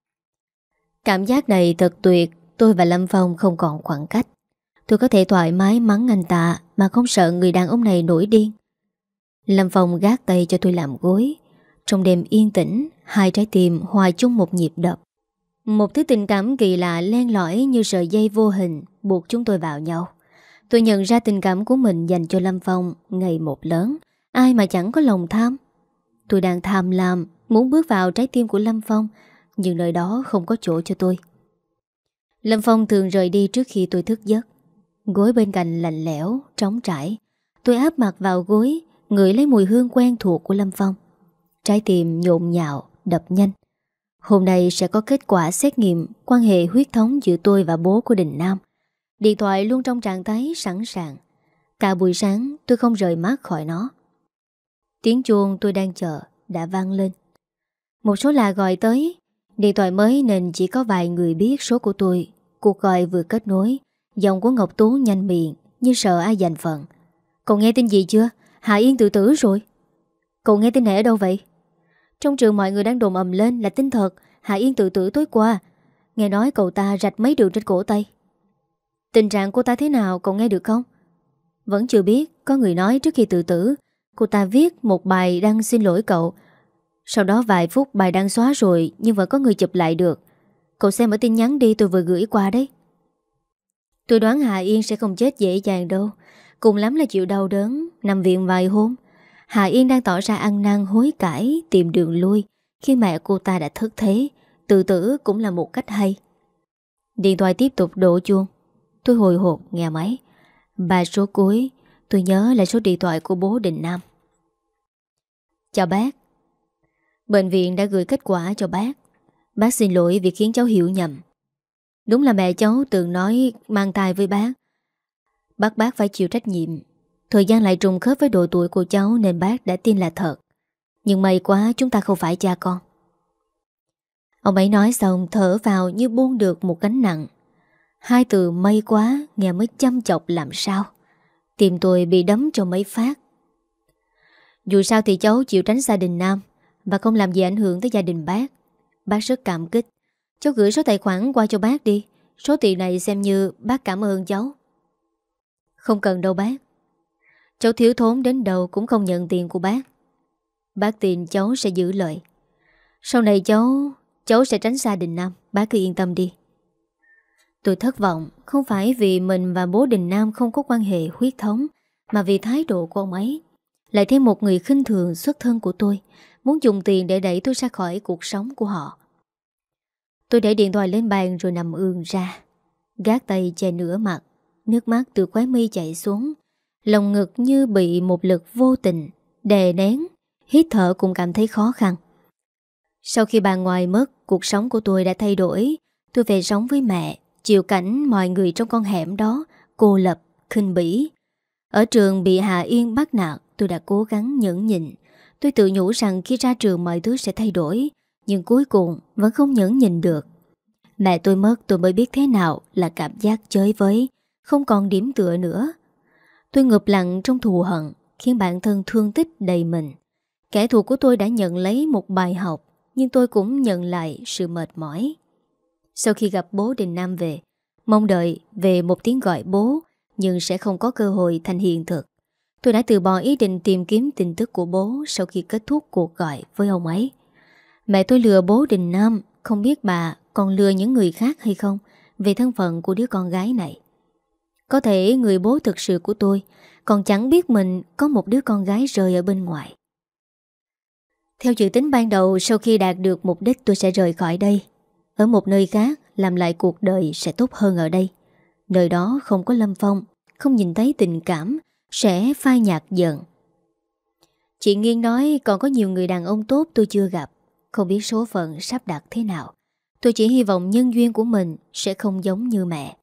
Cảm giác này thật tuyệt. Tôi và Lâm Phong không còn khoảng cách. Tôi có thể thoải mái mắng anh ta mà không sợ người đàn ông này nổi điên. Lâm Phong gác tay cho tôi làm gối. Trong đêm yên tĩnh, hai trái tim hòa chung một nhịp đập. Một thứ tình cảm kỳ lạ len lỏi như sợi dây vô hình buộc chúng tôi vào nhau. Tôi nhận ra tình cảm của mình dành cho Lâm Phong ngày một lớn. Ai mà chẳng có lòng tham. Tôi đang tham lam, muốn bước vào trái tim của Lâm Phong, nhưng nơi đó không có chỗ cho tôi. Lâm Phong thường rời đi trước khi tôi thức giấc. Gối bên cạnh lạnh lẽo, trống trải. Tôi áp mặt vào gối, ngửi lấy mùi hương quen thuộc của Lâm Phong. Trái tim nhộn nhạo, đập nhanh. Hôm nay sẽ có kết quả xét nghiệm quan hệ huyết thống giữa tôi và bố của Đình Nam. Điện thoại luôn trong trạng thái sẵn sàng. Cả buổi sáng tôi không rời mắt khỏi nó. Tiếng chuông tôi đang chờ đã vang lên. Một số lạ gọi tới. Điện thoại mới nên chỉ có vài người biết số của tôi. Cuộc gọi vừa kết nối, giọng của Ngọc Tú nhanh miệng như sợ ai giành phần. Cậu nghe tin gì chưa? Hạ Yên tự tử rồi. Cậu nghe tin này ở đâu vậy? Trong trường mọi người đang đồn ầm lên là tin thật. Hạ Yên tự tử tối qua. Nghe nói cậu ta rạch mấy đường trên cổ tay. Tình trạng cô ta thế nào cậu nghe được không? Vẫn chưa biết. Có người nói trước khi tự tử cô ta viết một bài đăng xin lỗi cậu. Sau đó vài phút bài đăng xóa rồi, nhưng vẫn có người chụp lại được. Cậu xem ở tin nhắn đi, tôi vừa gửi qua đấy. Tôi đoán Hạ Yên sẽ không chết dễ dàng đâu. Cùng lắm là chịu đau đớn, nằm viện vài hôm. Hạ Yên đang tỏ ra ăn năn hối cải, tìm đường lui khi mẹ cô ta đã thất thế. Tự tử cũng là một cách hay. Điện thoại tiếp tục đổ chuông. Tôi hồi hộp nghe máy. Ba số cuối. Tôi nhớ là số điện thoại của bố Đình Nam. Chào bác. Bệnh viện đã gửi kết quả cho bác. Bác xin lỗi vì khiến cháu hiểu nhầm. Đúng là mẹ cháu từng nói mang thai với bác. Bác bác phải chịu trách nhiệm. Thời gian lại trùng khớp với độ tuổi của cháu nên bác đã tin là thật. Nhưng may quá chúng ta không phải cha con. Ông ấy nói xong thở vào như buông được một gánh nặng. Hai từ may quá nghe mới chăm chọc làm sao. Tim tôi bị đấm cho mấy phát. Dù sao thì cháu chịu tránh xa Đình Nam và không làm gì ảnh hưởng tới gia đình bác. Bác rất cảm kích. Cháu gửi số tài khoản qua cho bác đi. Số tiền này xem như bác cảm ơn cháu. Không cần đâu bác. Cháu thiếu thốn đến đâu cũng không nhận tiền của bác. Bác tin cháu sẽ giữ lời. Sau này cháu Cháu sẽ tránh xa Đình Nam. Bác cứ yên tâm đi. Tôi thất vọng. Không phải vì mình và bố Đình Nam không có quan hệ huyết thống, mà vì thái độ của ông ấy. Lại thêm một người khinh thường xuất thân của tôi, muốn dùng tiền để đẩy tôi ra khỏi cuộc sống của họ. Tôi để điện thoại lên bàn rồi nằm ườn ra, gác tay che nửa mặt. Nước mắt từ khóe mi chảy xuống. Lòng ngực như bị một lực vô tình đè nén. Hít thở cũng cảm thấy khó khăn. Sau khi bà ngoại mất, cuộc sống của tôi đã thay đổi. Tôi về sống với mẹ, chịu cảnh mọi người trong con hẻm đó cô lập, khinh bỉ. Ở trường bị Hạ Yên bắt nạt, tôi đã cố gắng nhẫn nhịn. Tôi tự nhủ rằng khi ra trường mọi thứ sẽ thay đổi, nhưng cuối cùng vẫn không nhẫn nhịn được. Mẹ tôi mất tôi mới biết thế nào là cảm giác chới với, không còn điểm tựa nữa. Tôi ngụp lặng trong thù hận, khiến bản thân thương tích đầy mình. Kẻ thù của tôi đã nhận lấy một bài học, nhưng tôi cũng nhận lại sự mệt mỏi. Sau khi gặp bố Đình Nam về, mong đợi về một tiếng gọi bố, nhưng sẽ không có cơ hội thành hiện thực. Tôi đã từ bỏ ý định tìm kiếm tin tức của bố sau khi kết thúc cuộc gọi với ông ấy. Mẹ tôi lừa bố Đình Nam, không biết bà còn lừa những người khác hay không về thân phận của đứa con gái này. Có thể người bố thực sự của tôi còn chẳng biết mình có một đứa con gái rơi ở bên ngoài. Theo dự tính ban đầu, sau khi đạt được mục đích tôi sẽ rời khỏi đây. Ở một nơi khác, làm lại cuộc đời sẽ tốt hơn ở đây. Nơi đó không có Lâm Phong, không nhìn thấy tình cảm, sẽ phai nhạt dần. Chị Nghiên nói còn có nhiều người đàn ông tốt tôi chưa gặp. Không biết số phận sắp đặt thế nào. Tôi chỉ hy vọng nhân duyên của mình sẽ không giống như mẹ.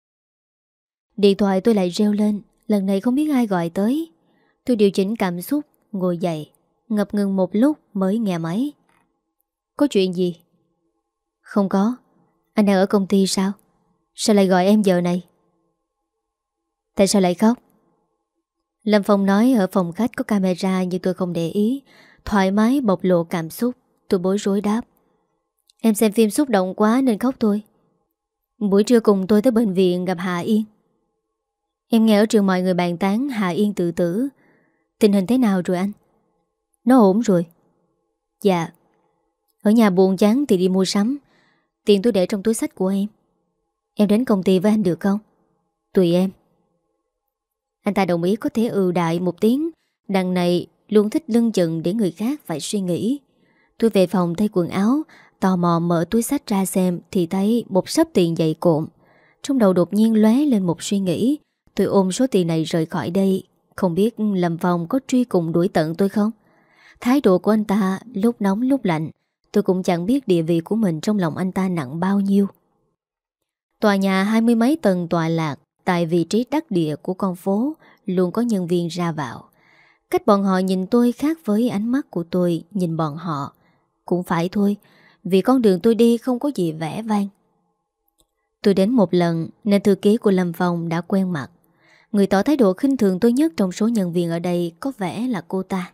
Điện thoại tôi lại reo lên. Lần này không biết ai gọi tới. Tôi điều chỉnh cảm xúc, ngồi dậy, ngập ngừng một lúc mới nghe máy. Có chuyện gì? Không có. Anh đang ở công ty sao? Sao lại gọi em giờ này? Tại sao lại khóc? Lâm Phong nói ở phòng khách có camera nhưng tôi không để ý. Thoải mái bộc lộ cảm xúc. Tôi bối rối đáp: Em xem phim xúc động quá nên khóc thôi. Buổi trưa cùng tôi tới bệnh viện gặp Hạ Yên. Em nghe ở trường mọi người bàn tán Hạ Yên tự tử. Tình hình thế nào rồi anh? Nó ổn rồi. Dạ. Ở nhà buồn chán thì đi mua sắm. Tiền tôi để trong túi xách của em. Em đến công ty với anh được không? Tùy em. Anh ta đồng ý có thể ừ đại một tiếng. Đằng này luôn thích lưng chừng để người khác phải suy nghĩ. Tôi về phòng thay quần áo, tò mò mở túi xách ra xem thì thấy một xấp tiền dày cộm. Trong đầu đột nhiên lóe lên một suy nghĩ. Tôi ôm số tiền này rời khỏi đây. Không biết Lâm Phong có truy cùng đuổi tận tôi không? Thái độ của anh ta lúc nóng lúc lạnh. Tôi cũng chẳng biết địa vị của mình trong lòng anh ta nặng bao nhiêu. Tòa nhà hai mươi mấy tầng tọa lạc tại vị trí đắc địa của con phố, luôn có nhân viên ra vào. Cách bọn họ nhìn tôi khác với ánh mắt của tôi nhìn bọn họ. Cũng phải thôi, vì con đường tôi đi không có gì vẻ vang. Tôi đến một lần nên thư ký của Lâm Phong đã quen mặt. Người tỏ thái độ khinh thường tôi nhất trong số nhân viên ở đây có vẻ là cô ta.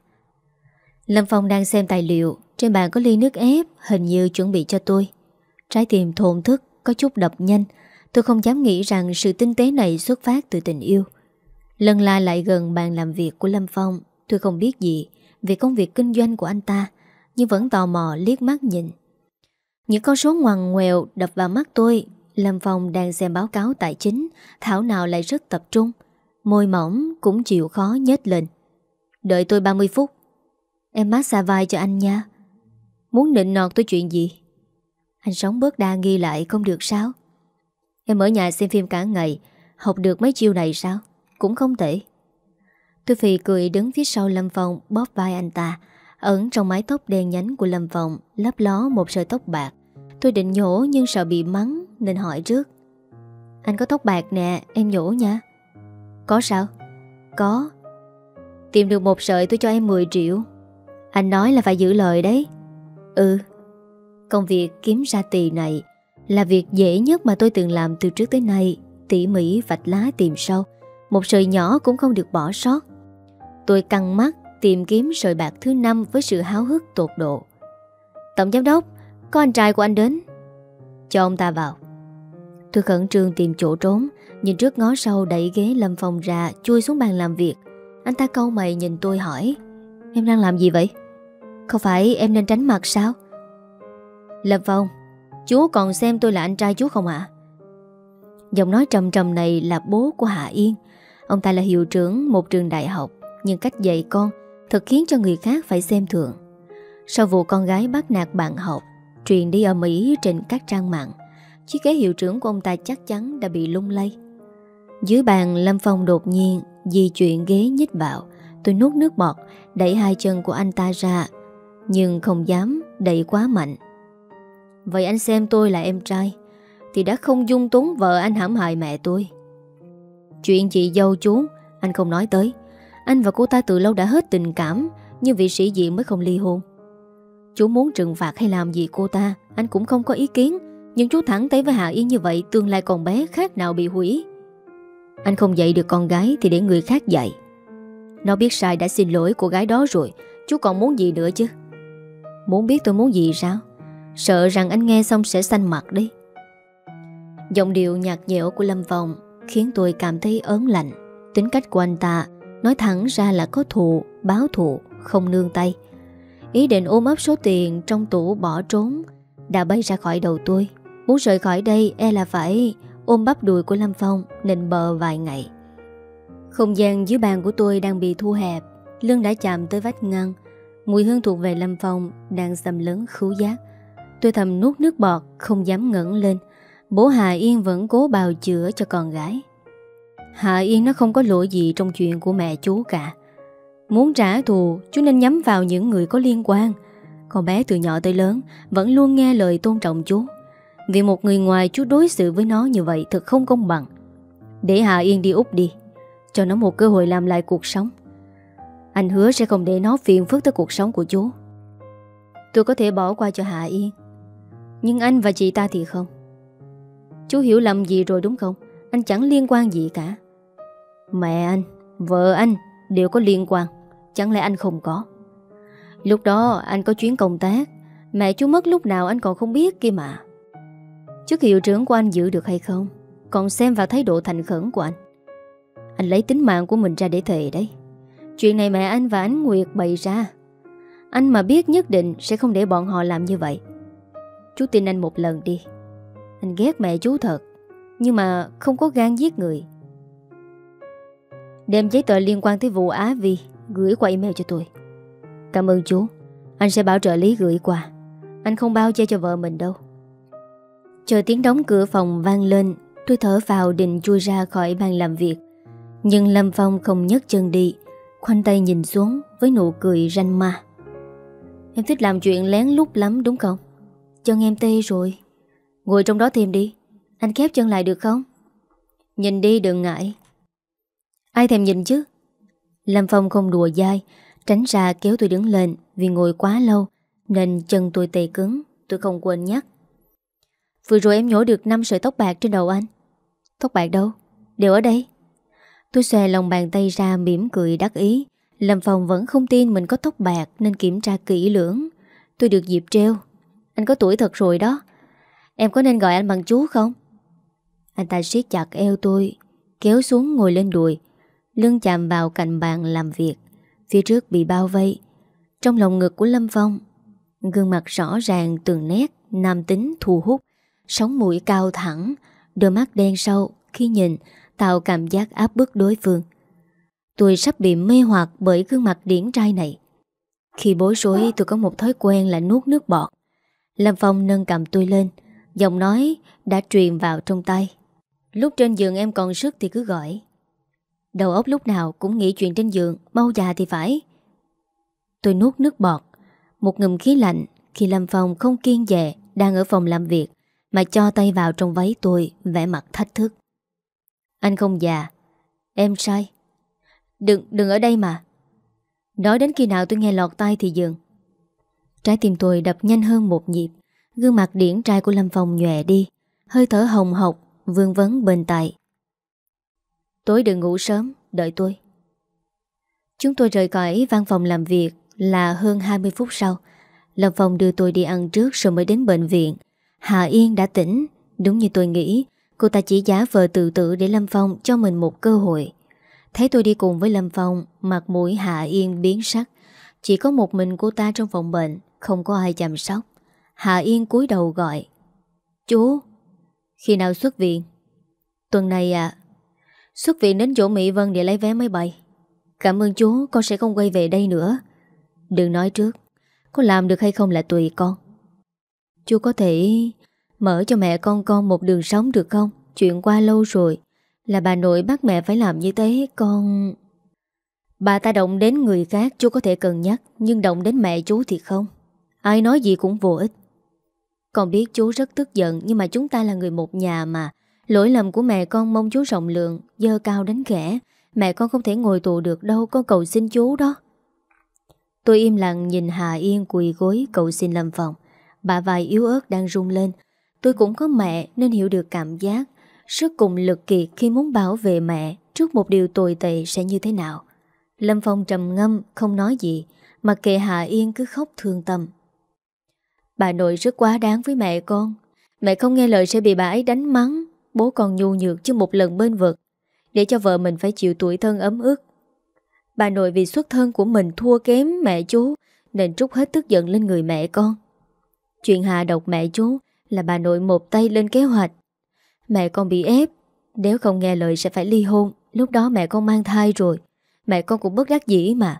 Lâm Phong đang xem tài liệu. Trên bàn có ly nước ép, hình như chuẩn bị cho tôi. Trái tim thổn thức, có chút đập nhanh. Tôi không dám nghĩ rằng sự tinh tế này xuất phát từ tình yêu. Lần la lại gần bàn làm việc của Lâm Phong. Tôi không biết gì về công việc kinh doanh của anh ta, nhưng vẫn tò mò liếc mắt nhìn. Những con số ngoằn ngoèo đập vào mắt tôi. Lâm Phong đang xem báo cáo tài chính, thảo nào lại rất tập trung. Môi mỏng cũng chịu khó nhếch lên. Đợi tôi ba mươi phút. Em massage vai cho anh nha. Muốn nịnh nọt tôi chuyện gì? Anh sống bớt đa nghi lại không được sao? Em ở nhà xem phim cả ngày, học được mấy chiêu này sao? Cũng không tệ. Tôi phì cười đứng phía sau Lâm Phong, bóp vai anh ta. Ẩn trong mái tóc đen nhánh của Lâm Phong lấp ló một sợi tóc bạc. Tôi định nhổ nhưng sợ bị mắng nên hỏi trước: Anh có tóc bạc nè, em nhổ nha. Có sao? Có. Tìm được một sợi tôi cho em mười triệu. Anh nói là phải giữ lời đấy. Ừ. Công việc kiếm ra tiền này là việc dễ nhất mà tôi từng làm từ trước tới nay. Tỉ mỉ vạch lá tìm sâu, một sợi nhỏ cũng không được bỏ sót. Tôi căng mắt tìm kiếm sợi bạc thứ năm với sự háo hức tột độ. Tổng giám đốc, có anh trai của anh đến. Cho ông ta vào. Tôi khẩn trương tìm chỗ trốn, nhìn trước ngó sau đẩy ghế Lâm Phong ra, chui xuống bàn làm việc. Anh ta cau mày nhìn tôi hỏi: Em đang làm gì vậy? Không phải em nên tránh mặt sao? Lâm Phong, chú còn xem tôi là anh trai chú không ạ? Giọng nói trầm trầm này là bố của Hạ Yên. Ông ta là hiệu trưởng một trường đại học, nhưng cách dạy con thật khiến cho người khác phải xem thường. Sau vụ con gái bắt nạt bạn học truyền đi ở Mỹ trên các trang mạng, chiếc ghế hiệu trưởng của ông ta chắc chắn đã bị lung lay. Dưới bàn, Lâm Phong đột nhiên di chuyển ghế nhích vào. Tôi nuốt nước bọt, đẩy hai chân của anh ta ra, nhưng không dám đẩy quá mạnh. Vậy anh xem tôi là em trai thì đã không dung túng vợ anh hãm hại mẹ tôi. Chuyện chị dâu chú anh không nói tới. Anh và cô ta từ lâu đã hết tình cảm, nhưng vị sĩ diện mới không ly hôn. Chú muốn trừng phạt hay làm gì cô ta anh cũng không có ý kiến, nhưng chú thẳng tay với Hạ Yên như vậy, tương lai còn bé khác nào bị hủy. Anh không dạy được con gái thì để người khác dạy. Nó biết sai đã xin lỗi cô gái đó rồi, chú còn muốn gì nữa chứ? Muốn biết tôi muốn gì sao? Sợ rằng anh nghe xong sẽ xanh mặt đi. Giọng điệu nhạt nhẽo của Lâm Phong khiến tôi cảm thấy ớn lạnh. Tính cách của anh ta nói thẳng ra là có thù, báo thù, không nương tay. Ý định ôm ấp số tiền trong tủ bỏ trốn đã bay ra khỏi đầu tôi. Muốn rời khỏi đây e là phải ôm bắp đùi của Lâm Phong nịnh bờ vài ngày. Không gian dưới bàn của tôi đang bị thu hẹp, lưng đã chạm tới vách ngăn. Mùi hương thuộc về Lâm Phong đang xâm lấn khứu giác. Tôi thầm nuốt nước bọt, không dám ngẩng lên. Bố Hà Yên vẫn cố bào chữa cho con gái. Hà Yên nó không có lỗi gì trong chuyện của mẹ chú cả. Muốn trả thù, chú nên nhắm vào những người có liên quan. Con bé từ nhỏ tới lớn vẫn luôn nghe lời tôn trọng chú. Vì một người ngoài chú đối xử với nó như vậy thật không công bằng. Để Hà Yên đi Úc đi, cho nó một cơ hội làm lại cuộc sống. Anh hứa sẽ không để nó phiền phức tới cuộc sống của chú. Tôi có thể bỏ qua cho Hà Yên, nhưng anh và chị ta thì không. Chú hiểu lầm gì rồi đúng không? Anh chẳng liên quan gì cả. Mẹ anh, vợ anh đều có liên quan. Chẳng lẽ anh không có? Lúc đó anh có chuyến công tác, mẹ chú mất lúc nào anh còn không biết kia mà. Chức hiệu trưởng của anh giữ được hay không còn xem vào thái độ thành khẩn của anh. Anh lấy tính mạng của mình ra để thề đấy. Chuyện này mẹ anh và Ánh Nguyệt bày ra, anh mà biết nhất định sẽ không để bọn họ làm như vậy. Chú tin anh một lần đi. Anh ghét mẹ chú thật, nhưng mà không có gan giết người. Đem giấy tờ liên quan tới vụ Á Vi gửi qua email cho tôi. Cảm ơn chú. Anh sẽ bảo trợ lý gửi qua. Anh không bao che cho vợ mình đâu. Chờ tiếng đóng cửa phòng vang lên, tôi thở vào định chui ra khỏi bàn làm việc. Nhưng Lâm Phong không nhấc chân đi, khoanh tay nhìn xuống với nụ cười ranh ma. Em thích làm chuyện lén lút lắm đúng không? Chân em tê rồi. Ngồi trong đó thêm đi. Anh khép chân lại được không? Nhìn đi đừng ngại. Ai thèm nhìn chứ? Lâm Phong không đùa dai, tránh ra kéo tôi đứng lên. Vì ngồi quá lâu nên chân tôi tê cứng. Tôi không quên nhắc. Vừa rồi em nhổ được năm sợi tóc bạc trên đầu anh. Tóc bạc đâu? Đều ở đây. Tôi xòe lòng bàn tay ra mỉm cười đắc ý. Lâm Phong vẫn không tin mình có tóc bạc nên kiểm tra kỹ lưỡng. Tôi được dịp treo. Anh có tuổi thật rồi đó. Em có nên gọi anh bằng chú không? Anh ta siết chặt eo tôi, kéo xuống ngồi lên đùi, lưng chạm vào cạnh bàn làm việc. Phía trước bị bao vây. Trong lòng ngực của Lâm Phong, gương mặt rõ ràng từng nét nam tính thu hút, sống mũi cao thẳng, đôi mắt đen sâu khi nhìn tạo cảm giác áp bức đối phương. Tôi sắp bị mê hoặc bởi gương mặt điển trai này. Khi bối rối tôi có một thói quen là nuốt nước bọt. Lâm Phong nâng cầm tôi lên, giọng nói đã truyền vào trong tay. Lúc trên giường em còn sức thì cứ gọi. Đầu óc lúc nào cũng nghĩ chuyện trên giường, mau già thì phải. Tôi nuốt nước bọt, một ngụm khí lạnh khi Lâm Phong không kiêng dè đang ở phòng làm việc mà cho tay vào trong váy tôi, vẻ mặt thách thức. Anh không già, em sai. Đừng, đừng ở đây mà. Nói đến khi nào tôi nghe lọt tai thì dừng. Trái tim tôi đập nhanh hơn một nhịp. Gương mặt điển trai của Lâm Phong nhòe đi, hơi thở hồng hộc vương vấn bên tai. Tối đừng ngủ sớm, đợi tôi. Chúng tôi rời khỏi văn phòng làm việc là hơn hai mươi phút sau. Lâm Phong đưa tôi đi ăn trước rồi mới đến bệnh viện. Hà Yên đã tỉnh. Đúng như tôi nghĩ, cô ta chỉ giả vờ tự tử để Lâm Phong cho mình một cơ hội. Thấy tôi đi cùng với Lâm Phong, mặt mũi Hà Yên biến sắc. Chỉ có một mình cô ta trong phòng bệnh, không có ai chăm sóc. Hà Yên cúi đầu gọi. Chú, khi nào xuất viện? Tuần này à. Xuất viện đến chỗ Mỹ Vân để lấy vé máy bay. Cảm ơn chú, con sẽ không quay về đây nữa. Đừng nói trước, có làm được hay không là tùy con. Chú có thể mở cho mẹ con con một đường sống được không? Chuyện qua lâu rồi. Là bà nội bắt mẹ phải làm như thế, con... Bà ta động đến người khác chú có thể cân nhắc, nhưng động đến mẹ chú thì không. Ai nói gì cũng vô ích. Con biết chú rất tức giận, nhưng mà chúng ta là người một nhà mà. Lỗi lầm của mẹ con mong chú rộng lượng, dơ cao đánh khẽ. Mẹ con không thể ngồi tù được đâu, con cầu xin chú đó. Tôi im lặng nhìn Hà Yên quỳ gối cầu xin Lâm Phong. Bả vai yếu ớt đang rung lên. Tôi cũng có mẹ nên hiểu được cảm giác sức cùng lực kiệt khi muốn bảo vệ mẹ trước một điều tồi tệ sẽ như thế nào. Lâm Phong trầm ngâm không nói gì, mặc kệ Hà Yên cứ khóc thương tâm. Bà nội rất quá đáng với mẹ con. Mẹ không nghe lời sẽ bị bà ấy đánh mắng. Bố còn nhu nhược chứ một lần bên vực, để cho vợ mình phải chịu tủi thân ấm ức. Bà nội vì xuất thân của mình thua kém mẹ chú nên trút hết tức giận lên người mẹ con. Chuyện hạ độc mẹ chú là bà nội một tay lên kế hoạch. Mẹ con bị ép, nếu không nghe lời sẽ phải ly hôn. Lúc đó mẹ con mang thai rồi, mẹ con cũng bất đắc dĩ mà.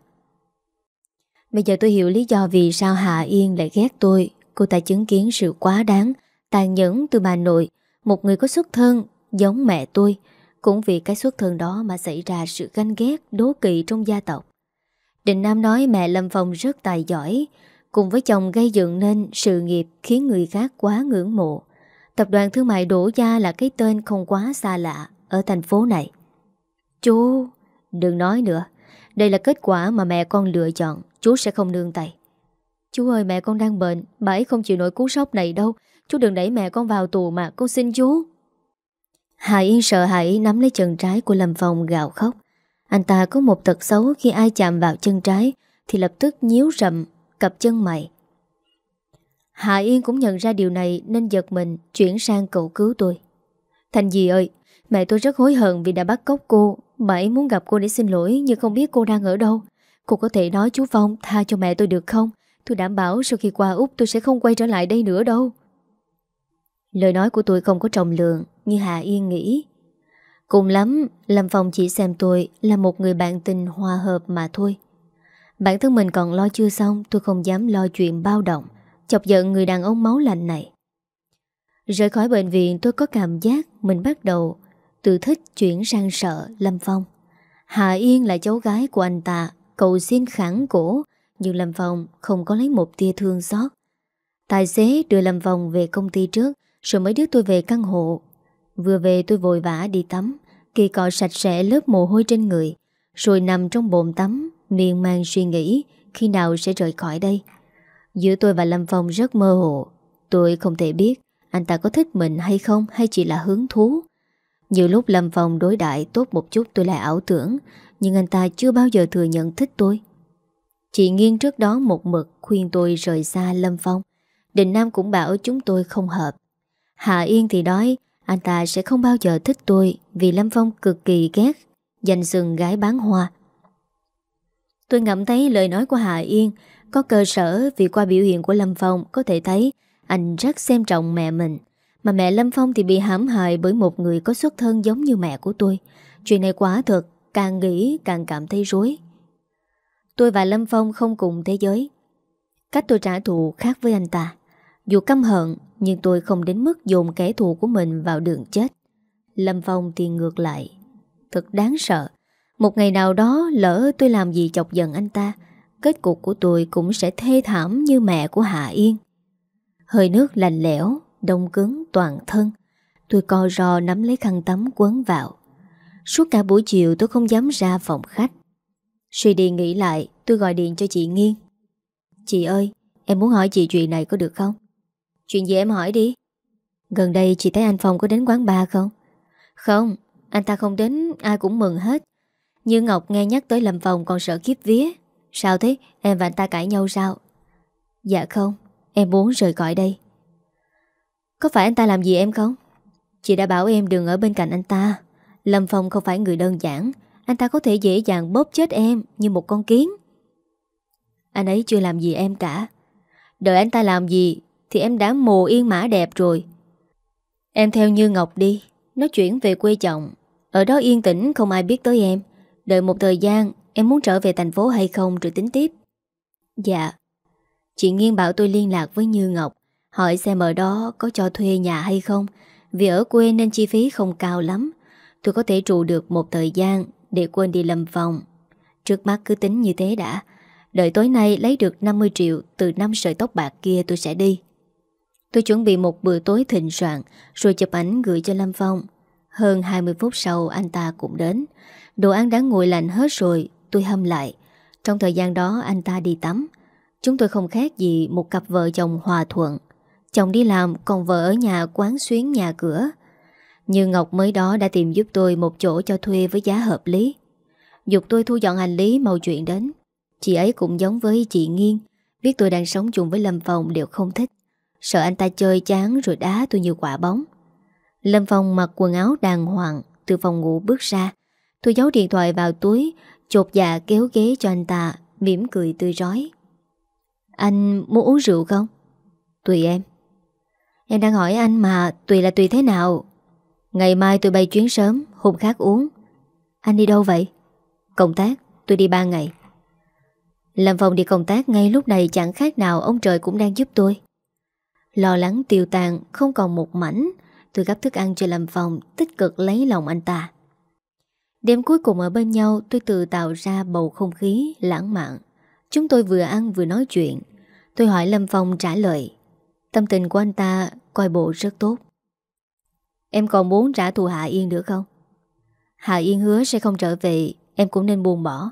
Bây giờ tôi hiểu lý do vì sao Hạ Yên lại ghét tôi. Cô ta chứng kiến sự quá đáng, tàn nhẫn từ bà nội, một người có xuất thân giống mẹ tôi. Cũng vì cái xuất thân đó mà xảy ra sự ganh ghét, đố kỵ trong gia tộc. Đình Nam nói mẹ Lâm Phong rất tài giỏi, cùng với chồng gây dựng nên sự nghiệp khiến người khác quá ngưỡng mộ. Tập đoàn thương mại Đỗ Gia là cái tên không quá xa lạ ở thành phố này. Chú, đừng nói nữa. Đây là kết quả mà mẹ con lựa chọn, chú sẽ không nương tay. Chú ơi, mẹ con đang bệnh, bà ấy không chịu nổi cú sốc này đâu. Chú đừng đẩy mẹ con vào tù mà, con xin chú. Hà Yên sợ hãi nắm lấy chân trái của Lâm Phong gào khóc. Anh ta có một tật xấu khi ai chạm vào chân trái thì lập tức nhíu rậm cặp chân mày. Hạ Yên cũng nhận ra điều này nên giật mình chuyển sang cầu cứu tôi. Thành dì ơi, mẹ tôi rất hối hận vì đã bắt cóc cô. Bà ấy muốn gặp cô để xin lỗi nhưng không biết cô đang ở đâu. Cô có thể nói chú Phong tha cho mẹ tôi được không? Tôi đảm bảo sau khi qua Úc tôi sẽ không quay trở lại đây nữa đâu. Lời nói của tôi không có trọng lượng như Hạ Yên nghĩ. Cùng lắm, Lâm Phong chỉ xem tôi là một người bạn tình hòa hợp mà thôi. Bản thân mình còn lo chưa xong, tôi không dám lo chuyện bao động, chọc giận người đàn ông máu lạnh này. Rời khỏi bệnh viện tôi có cảm giác mình bắt đầu từ thích chuyển sang sợ Lâm Phong. Hạ Yên là cháu gái của anh ta, cầu xin khẳng cổ, nhưng Lâm Phong không có lấy một tia thương xót. Tài xế đưa Lâm Phong về công ty trước, rồi mới đưa tôi về căn hộ. Vừa về tôi vội vã đi tắm, kỳ cọ sạch sẽ lớp mồ hôi trên người, rồi nằm trong bồn tắm, miên man suy nghĩ khi nào sẽ rời khỏi đây. Giữa tôi và Lâm Phong rất mơ hồ. Tôi không thể biết anh ta có thích mình hay không, hay chỉ là hứng thú. Nhiều lúc Lâm Phong đối đãi tốt một chút tôi lại ảo tưởng, nhưng anh ta chưa bao giờ thừa nhận thích tôi. Chị Nghiên trước đó một mực khuyên tôi rời xa Lâm Phong. Đình Nam cũng bảo chúng tôi không hợp. Hạ Yên thì nói anh ta sẽ không bao giờ thích tôi vì Lâm Phong cực kỳ ghét danh xưng gái bán hoa. Tôi ngẫm thấy lời nói của Hạ Yên có cơ sở vì qua biểu hiện của Lâm Phong có thể thấy anh rất xem trọng mẹ mình. Mà mẹ Lâm Phong thì bị hãm hại bởi một người có xuất thân giống như mẹ của tôi. Chuyện này quả thật, càng nghĩ càng cảm thấy rối. Tôi và Lâm Phong không cùng thế giới. Cách tôi trả thù khác với anh ta. Dù căm hận, nhưng tôi không đến mức dồn kẻ thù của mình vào đường chết. Lâm Phong thì ngược lại. Thật đáng sợ. Một ngày nào đó lỡ tôi làm gì chọc giận anh ta, kết cục của tôi cũng sẽ thê thảm như mẹ của Hạ Yên. Hơi nước lạnh lẽo, đông cứng toàn thân. Tôi co ro nắm lấy khăn tắm quấn vào. Suốt cả buổi chiều tôi không dám ra phòng khách. Suy đi nghĩ lại, tôi gọi điện cho chị Nghiên. Chị ơi, em muốn hỏi chị chuyện này có được không? Chuyện gì em hỏi đi. Gần đây chị thấy anh Phong có đến quán bar không? Không, anh ta không đến, ai cũng mừng hết. Như Ngọc nghe nhắc tới Lâm Phong còn sợ khiếp vía. Sao thế, em và anh ta cãi nhau sao? Dạ không, em muốn rời khỏi đây. Có phải anh ta làm gì em không? Chị đã bảo em đừng ở bên cạnh anh ta. Lâm Phong không phải người đơn giản. Anh ta có thể dễ dàng bóp chết em như một con kiến. Anh ấy chưa làm gì em cả. Đợi anh ta làm gì thì em đã mồ yên mã đẹp rồi. Em theo Như Ngọc đi. Nó chuyển về quê chồng. Ở đó yên tĩnh không ai biết tới em. Đợi một thời gian em muốn trở về thành phố hay không rồi tính tiếp. Dạ. Chị Nghiên bảo tôi liên lạc với Như Ngọc, hỏi xem ở đó có cho thuê nhà hay không. Vì ở quê nên chi phí không cao lắm. Tôi có thể trụ được một thời gian để quên đi Lâm Phong. Trước mắt cứ tính như thế đã. Đợi tối nay lấy được năm mươi triệu từ năm sợi tóc bạc kia tôi sẽ đi. Tôi chuẩn bị một bữa tối thịnh soạn rồi chụp ảnh gửi cho Lâm Phong. Hơn hai mươi phút sau anh ta cũng đến. Đồ ăn đã nguội lạnh hết rồi. Tôi hâm lại. Trong thời gian đó anh ta đi tắm. Chúng tôi không khác gì một cặp vợ chồng hòa thuận. Chồng đi làm còn vợ ở nhà quán xuyến nhà cửa. Như Ngọc mới đó đã tìm giúp tôi một chỗ cho thuê với giá hợp lý. Dục tôi thu dọn hành lý mau chuyện đến. Chị ấy cũng giống với chị Nghiên. Biết tôi đang sống chung với Lâm Phong đều không thích. Sợ anh ta chơi chán rồi đá tôi như quả bóng. Lâm Phong mặc quần áo đàng hoàng từ phòng ngủ bước ra. Tôi giấu điện thoại vào túi, chột dạ kéo ghế cho anh ta, mỉm cười tươi rói. Anh muốn uống rượu không? Tùy em. Em đang hỏi anh mà, tùy là tùy thế nào? Ngày mai tôi bay chuyến sớm, hôm khác uống. Anh đi đâu vậy? Công tác, tôi đi ba ngày. Lâm Phong đi công tác ngay lúc này chẳng khác nào ông trời cũng đang giúp tôi. Lo lắng tiêu tàn, không còn một mảnh. Tôi gắp thức ăn cho Lâm Phong, tích cực lấy lòng anh ta. Đêm cuối cùng ở bên nhau, tôi tự tạo ra bầu không khí lãng mạn. Chúng tôi vừa ăn vừa nói chuyện. Tôi hỏi Lâm Phong trả lời. Tâm tình của anh ta coi bộ rất tốt. Em còn muốn trả thù Hạ Yên nữa không? Hạ Yên hứa sẽ không trở về, em cũng nên buông bỏ.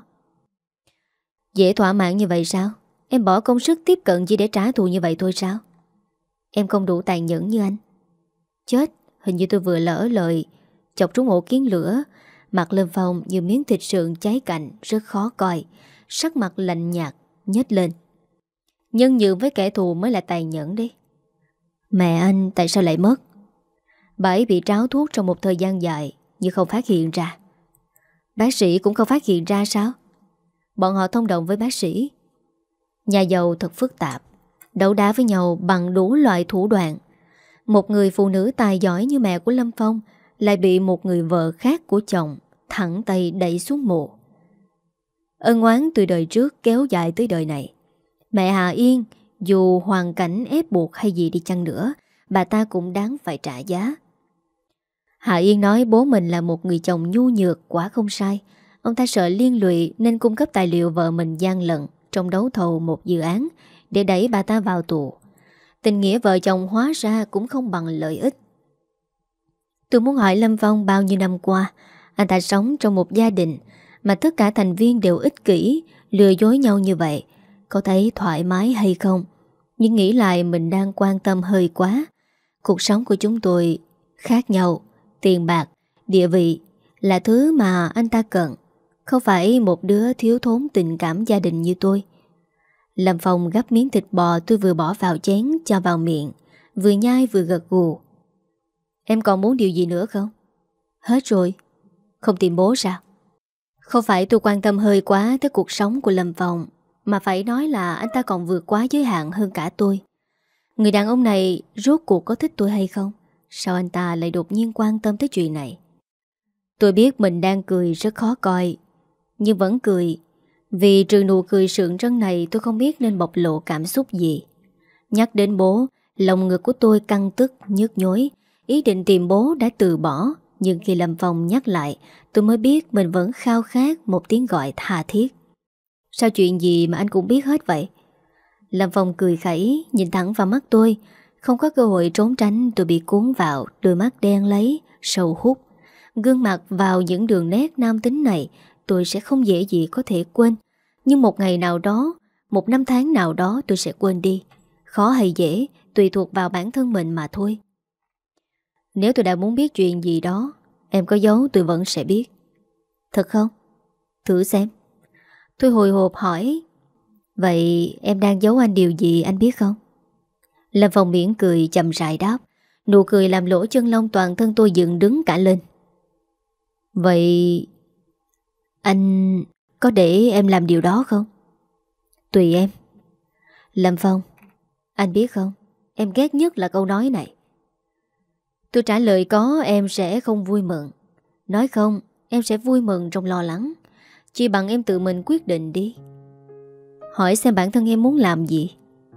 Dễ thỏa mãn như vậy sao? Em bỏ công sức tiếp cận chỉ để trả thù như vậy thôi sao? Em không đủ tàn nhẫn như anh. Chết, hình như tôi vừa lỡ lời chọc trúng ổ kiến lửa. Mặt Lâm Phong như miếng thịt sườn cháy cạnh, rất khó coi. Sắc mặt lạnh nhạt, nhếch lên. Nhân nhượng với kẻ thù mới là tàn nhẫn đấy. Mẹ anh tại sao lại mất? Bà ấy bị tráo thuốc trong một thời gian dài, nhưng không phát hiện ra. Bác sĩ cũng không phát hiện ra sao? Bọn họ thông đồng với bác sĩ. Nhà giàu thật phức tạp, đấu đá với nhau bằng đủ loại thủ đoạn. Một người phụ nữ tài giỏi như mẹ của Lâm Phong lại bị một người vợ khác của chồng thẳng tay đẩy xuống mộ. Ân oán từ đời trước kéo dài tới đời này. Mẹ Hà Yên, dù hoàn cảnh ép buộc hay gì đi chăng nữa, bà ta cũng đáng phải trả giá. Hà Yên nói bố mình là một người chồng nhu nhược, quả không sai. Ông ta sợ liên lụy nên cung cấp tài liệu vợ mình gian lận trong đấu thầu một dự án để đẩy bà ta vào tù. Tình nghĩa vợ chồng hóa ra cũng không bằng lợi ích. Tôi muốn hỏi Lâm Phong bao nhiêu năm qua, anh ta sống trong một gia đình mà tất cả thành viên đều ích kỷ, lừa dối nhau như vậy, có thấy thoải mái hay không? Nhưng nghĩ lại mình đang quan tâm hơi quá. Cuộc sống của chúng tôi khác nhau. Tiền bạc, địa vị là thứ mà anh ta cần, không phải một đứa thiếu thốn tình cảm gia đình như tôi. Lâm Phong gắp miếng thịt bò tôi vừa bỏ vào chén cho vào miệng, vừa nhai vừa gật gù. Em còn muốn điều gì nữa không? Hết rồi. Không tìm bố sao? Không phải tôi quan tâm hơi quá tới cuộc sống của Lâm Phong, mà phải nói là anh ta còn vượt quá giới hạn hơn cả tôi. Người đàn ông này rốt cuộc có thích tôi hay không? Sao anh ta lại đột nhiên quan tâm tới chuyện này? Tôi biết mình đang cười rất khó coi, nhưng vẫn cười. Vì trừ nụ cười sượng trân này, tôi không biết nên bộc lộ cảm xúc gì. Nhắc đến bố, lòng ngực của tôi căng tức, nhức nhối. Ý định tìm bố đã từ bỏ. Nhưng khi Lâm Phong nhắc lại, tôi mới biết mình vẫn khao khát một tiếng gọi tha thiết. Sao chuyện gì mà anh cũng biết hết vậy? Lâm Phong cười khẩy, nhìn thẳng vào mắt tôi. Không có cơ hội trốn tránh, tôi bị cuốn vào, đôi mắt đen lấy, sâu hút. Gương mặt vào những đường nét nam tính này, tôi sẽ không dễ gì có thể quên. Nhưng một ngày nào đó, một năm tháng nào đó tôi sẽ quên đi. Khó hay dễ, tùy thuộc vào bản thân mình mà thôi. Nếu tôi đã muốn biết chuyện gì đó, em có giấu tôi vẫn sẽ biết. Thật không? Thử xem. Tôi hồi hộp hỏi. Vậy em đang giấu anh điều gì anh biết không? Lâm Phong mỉm cười chậm rãi đáp. Nụ cười làm lỗ chân lông toàn thân tôi dựng đứng cả lên. Vậy anh có để em làm điều đó không? Tùy em. Lâm Phong, anh biết không, em ghét nhất là câu nói này. Tôi trả lời có em sẽ không vui mừng. Nói không, em sẽ vui mừng trong lo lắng. Chỉ bằng em tự mình quyết định đi. Hỏi xem bản thân em muốn làm gì.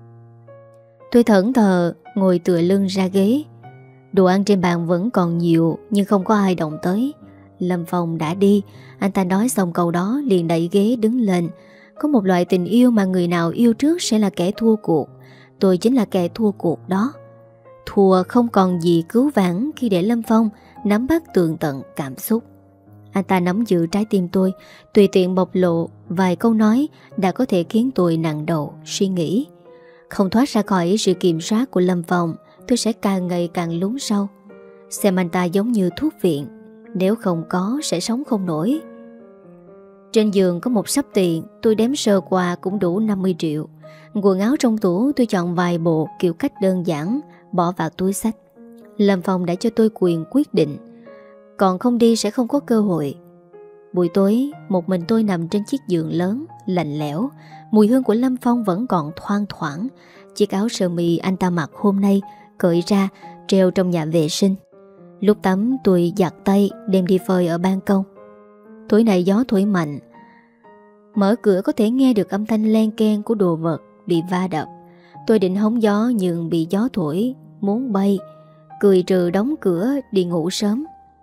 Tôi thẫn thờ ngồi tựa lưng ra ghế. Đồ ăn trên bàn vẫn còn nhiều, nhưng không có ai động tới. Lâm Phong đã đi. Anh ta nói xong câu đó liền đẩy ghế đứng lên. Có một loại tình yêu mà người nào yêu trước sẽ là kẻ thua cuộc. Tôi chính là kẻ thua cuộc đó. Thua không còn gì cứu vãn khi để Lâm Phong nắm bắt tường tận cảm xúc. Anh ta nắm giữ trái tim tôi, tùy tiện bộc lộ vài câu nói đã có thể khiến tôi nặng đầu suy nghĩ. Không thoát ra khỏi sự kiểm soát của Lâm Phong, tôi sẽ càng ngày càng lún sâu. Xem anh ta giống như thuốc viện, nếu không có sẽ sống không nổi. Trên giường có một sấp tiền, tôi đếm sơ qua cũng đủ năm mươi triệu. Quần áo trong tủ tôi chọn vài bộ kiểu cách đơn giản, bỏ vào túi xách. Lâm Phong đã cho tôi quyền quyết định, còn không đi sẽ không có cơ hội. Buổi tối, một mình tôi nằm trên chiếc giường lớn, lạnh lẽo. Mùi hương của Lâm Phong vẫn còn thoang thoảng. Chiếc áo sơ mi anh ta mặc hôm nay cởi ra, treo trong nhà vệ sinh. Lúc tắm tôi giặt tay đem đi phơi ở ban công. Tối nay gió thổi mạnh, mở cửa có thể nghe được âm thanh len keng của đồ vật bị va đập. Tôi định hóng gió nhưng bị gió thổi muốn bay, cười trừ đóng cửa đi ngủ sớm.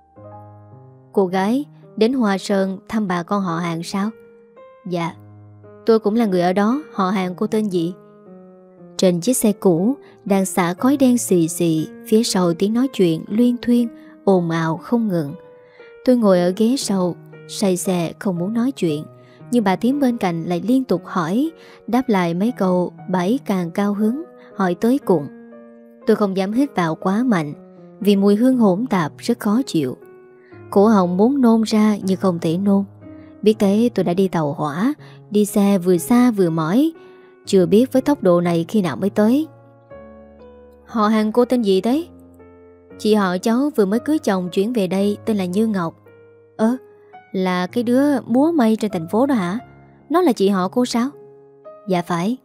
Cô gái đến Hoa Sơn thăm bà con họ hàng sao? Dạ. Tôi cũng là người ở đó. Họ hàng cô tên gì? Trên chiếc xe cũ đang xả khói đen xì xì, phía sau tiếng nói chuyện luyên thuyên ồn ào không ngừng. Tôi ngồi ở ghế sau, say xe không muốn nói chuyện, nhưng bà Tiến bên cạnh lại liên tục hỏi, đáp lại mấy câu bà ấy càng cao hứng, hỏi tới cùng. Tôi không dám hít vào quá mạnh, vì mùi hương hỗn tạp rất khó chịu. Cổ họng muốn nôn ra nhưng không thể nôn. Biết thế tôi đã đi tàu hỏa, đi xe vừa xa vừa mỏi, chưa biết với tốc độ này khi nào mới tới. Họ hàng cô tên gì thế? Chị họ cháu vừa mới cưới chồng chuyển về đây, tên là Như Ngọc. Ơ, là cái đứa múa may trên thành phố đó hả? Nó là chị họ cô sao? Dạ phải.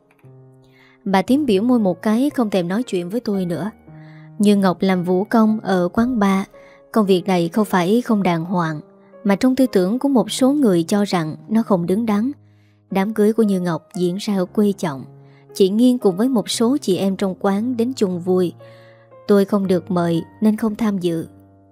Bà Tím biểu môi một cái, không thèm nói chuyện với tôi nữa. Như Ngọc làm vũ công ở quán bar. Công việc này không phải không đàng hoàng, mà trong tư tưởng của một số người cho rằng nó không đứng đắn. Đám cưới của Như Ngọc diễn ra ở quê chồng. Chị Nghiên cùng với một số chị em trong quán đến chung vui. Tôi không được mời nên không tham dự.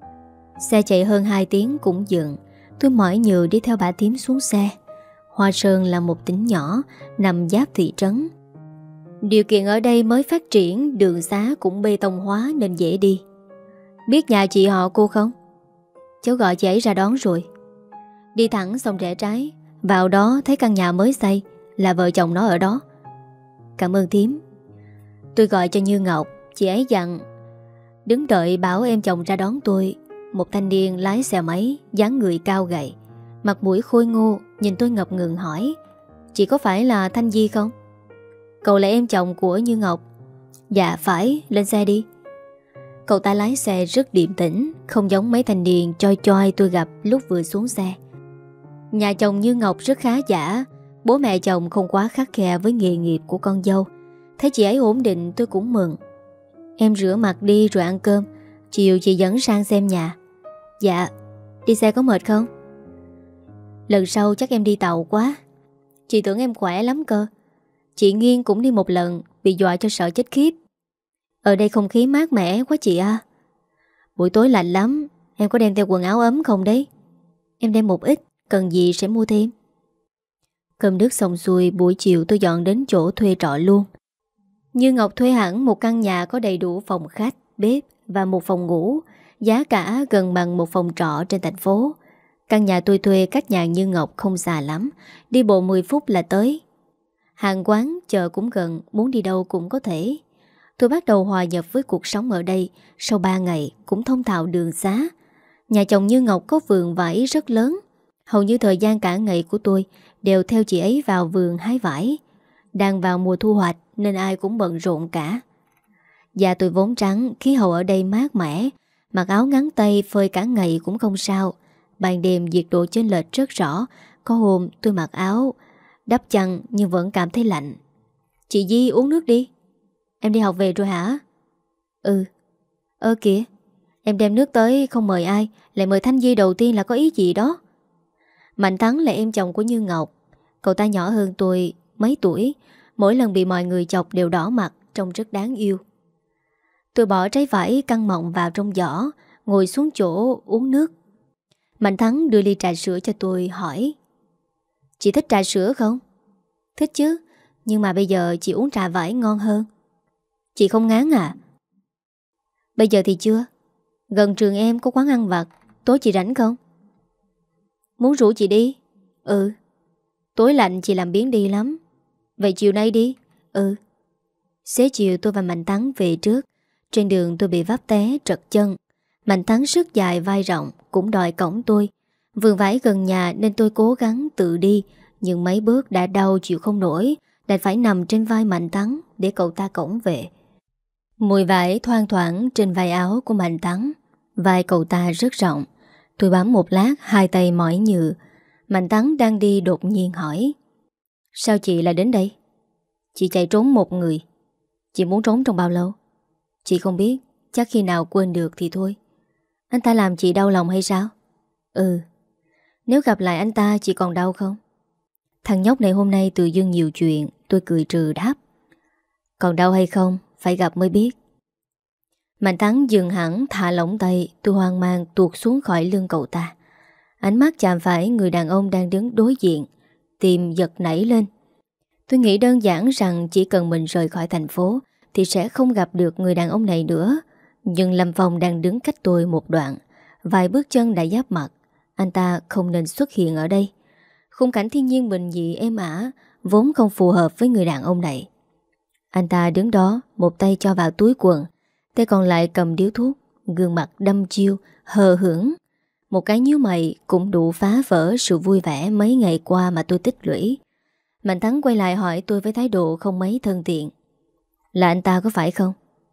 Xe chạy hơn hai tiếng cũng dừng. Tôi mỏi nhừ đi theo bà Tím xuống xe. Hoa Sơn là một tỉnh nhỏ nằm giáp thị trấn. Điều kiện ở đây mới phát triển, đường xá cũng bê tông hóa nên dễ đi. Biết nhà chị họ cô không? Cháu gọi chị ấy ra đón rồi. Đi thẳng xong rẽ trái, vào đó thấy căn nhà mới xây, là vợ chồng nó ở đó. Cảm ơn Thím. Tôi gọi cho Như Ngọc. Chị ấy dặn đứng đợi bảo em chồng ra đón tôi. Một thanh niên lái xe máy, dáng người cao gầy, mặt mũi khôi ngô, nhìn tôi ngập ngừng hỏi: chị có phải là Thanh Di không? Cậu là em chồng của Như Ngọc? Dạ phải, lên xe đi. Cậu ta lái xe rất điềm tĩnh, không giống mấy thanh niên choi choi tôi gặp lúc vừa xuống xe. Nhà chồng Như Ngọc rất khá giả. Bố mẹ chồng không quá khắt khe với nghề nghiệp của con dâu. Thấy chị ấy ổn định tôi cũng mừng. Em rửa mặt đi rồi ăn cơm, chiều chị dẫn sang xem nhà. Dạ. Đi xe có mệt không? Lần sau chắc em đi tàu quá. Chị tưởng em khỏe lắm cơ. Chị Nghiên cũng đi một lần, bị dọa cho sợ chết khiếp. Ở đây không khí mát mẻ quá chị à. Buổi tối lạnh lắm. Em có đem theo quần áo ấm không đấy? Em đem một ít, cần gì sẽ mua thêm. Cơm nước xong xuôi, buổi chiều tôi dọn đến chỗ thuê trọ luôn. Như Ngọc thuê hẳn một căn nhà có đầy đủ phòng khách, bếp và một phòng ngủ, giá cả gần bằng một phòng trọ trên thành phố. Căn nhà tôi thuê cách nhà Như Ngọc không xa lắm, đi bộ mười phút là tới. Hàng quán, chợ cũng gần, muốn đi đâu cũng có thể. Tôi bắt đầu hòa nhập với cuộc sống ở đây. Sau ba ngày cũng thông thạo đường xá. Nhà chồng Như Ngọc có vườn vải rất lớn. Hầu như thời gian cả ngày của tôi đều theo chị ấy vào vườn hái vải. Đang vào mùa thu hoạch nên ai cũng bận rộn cả. Da tôi vốn trắng, khí hậu ở đây mát mẻ, mặc áo ngắn tay phơi cả ngày cũng không sao. Ban đêm nhiệt độ chênh lệch rất rõ. Có hôm tôi mặc áo đắp chăn nhưng vẫn cảm thấy lạnh. Chị Di uống nước đi. Em đi học về rồi hả? Ừ. Ơ kìa, em đem nước tới không mời ai, lại mời Thanh Di đầu tiên là có ý gì đó. Mạnh Thắng là em chồng của Như Ngọc. Cậu ta nhỏ hơn tôi mấy tuổi. Mỗi lần bị mọi người chọc đều đỏ mặt, trông rất đáng yêu. Tôi bỏ trái vải căng mọng vào trong giỏ, ngồi xuống chỗ uống nước. Mạnh Thắng đưa ly trà sữa cho tôi, hỏi: chị thích trà sữa không? Thích chứ, nhưng mà bây giờ chị uống trà vải ngon hơn. Chị không ngán à? Bây giờ thì chưa. Gần trường em có quán ăn vặt, tối chị rảnh không? Muốn rủ chị đi? Ừ. Tối lạnh chị làm biếng đi lắm. Vậy chiều nay đi? Ừ. Xế chiều tôi và Mạnh Thắng về trước. Trên đường tôi bị vấp té trật chân. Mạnh Thắng sức dài vai rộng, cũng đòi cõng tôi. Vườn vải gần nhà nên tôi cố gắng tự đi, nhưng mấy bước đã đau chịu không nổi, đành phải nằm trên vai Mạnh Thắng để cậu ta cõng về. Mùi vải thoang thoảng trên vai áo của Mạnh Thắng. Vai cậu ta rất rộng. Tôi bám một lát, hai tay mỏi nhừ. Mạnh Thắng đang đi đột nhiên hỏi: sao chị lại đến đây? Chị chạy trốn một người. Chị muốn trốn trong bao lâu? Chị không biết, chắc khi nào quên được thì thôi. Anh ta làm chị đau lòng hay sao? Ừ. Nếu gặp lại anh ta chị còn đau không? Thằng nhóc này hôm nay tự dưng nhiều chuyện. Tôi cười trừ đáp: còn đau hay không phải gặp mới biết. Mạnh Thắng dừng hẳn, thả lỏng tay. Tôi hoang mang tuột xuống khỏi lưng cậu ta. Ánh mắt chạm phải người đàn ông đang đứng đối diện. Tim giật nảy lên. Tôi nghĩ đơn giản rằng chỉ cần mình rời khỏi thành phố thì sẽ không gặp được người đàn ông này nữa. Nhưng Lâm Phong đang đứng cách tôi một đoạn, vài bước chân đã giáp mặt. Anh ta không nên xuất hiện ở đây. Khung cảnh thiên nhiên bình dị êm ả vốn không phù hợp với người đàn ông này. Anh ta đứng đó, một tay cho vào túi quần, tay còn lại cầm điếu thuốc, gương mặt đăm chiêu, hờ hững. Một cái nhíu mày cũng đủ phá vỡ sự vui vẻ mấy ngày qua mà tôi tích lũy. Mạnh Thắng quay lại hỏi tôi với thái độ không mấy thân thiện. Là anh ta có phải không?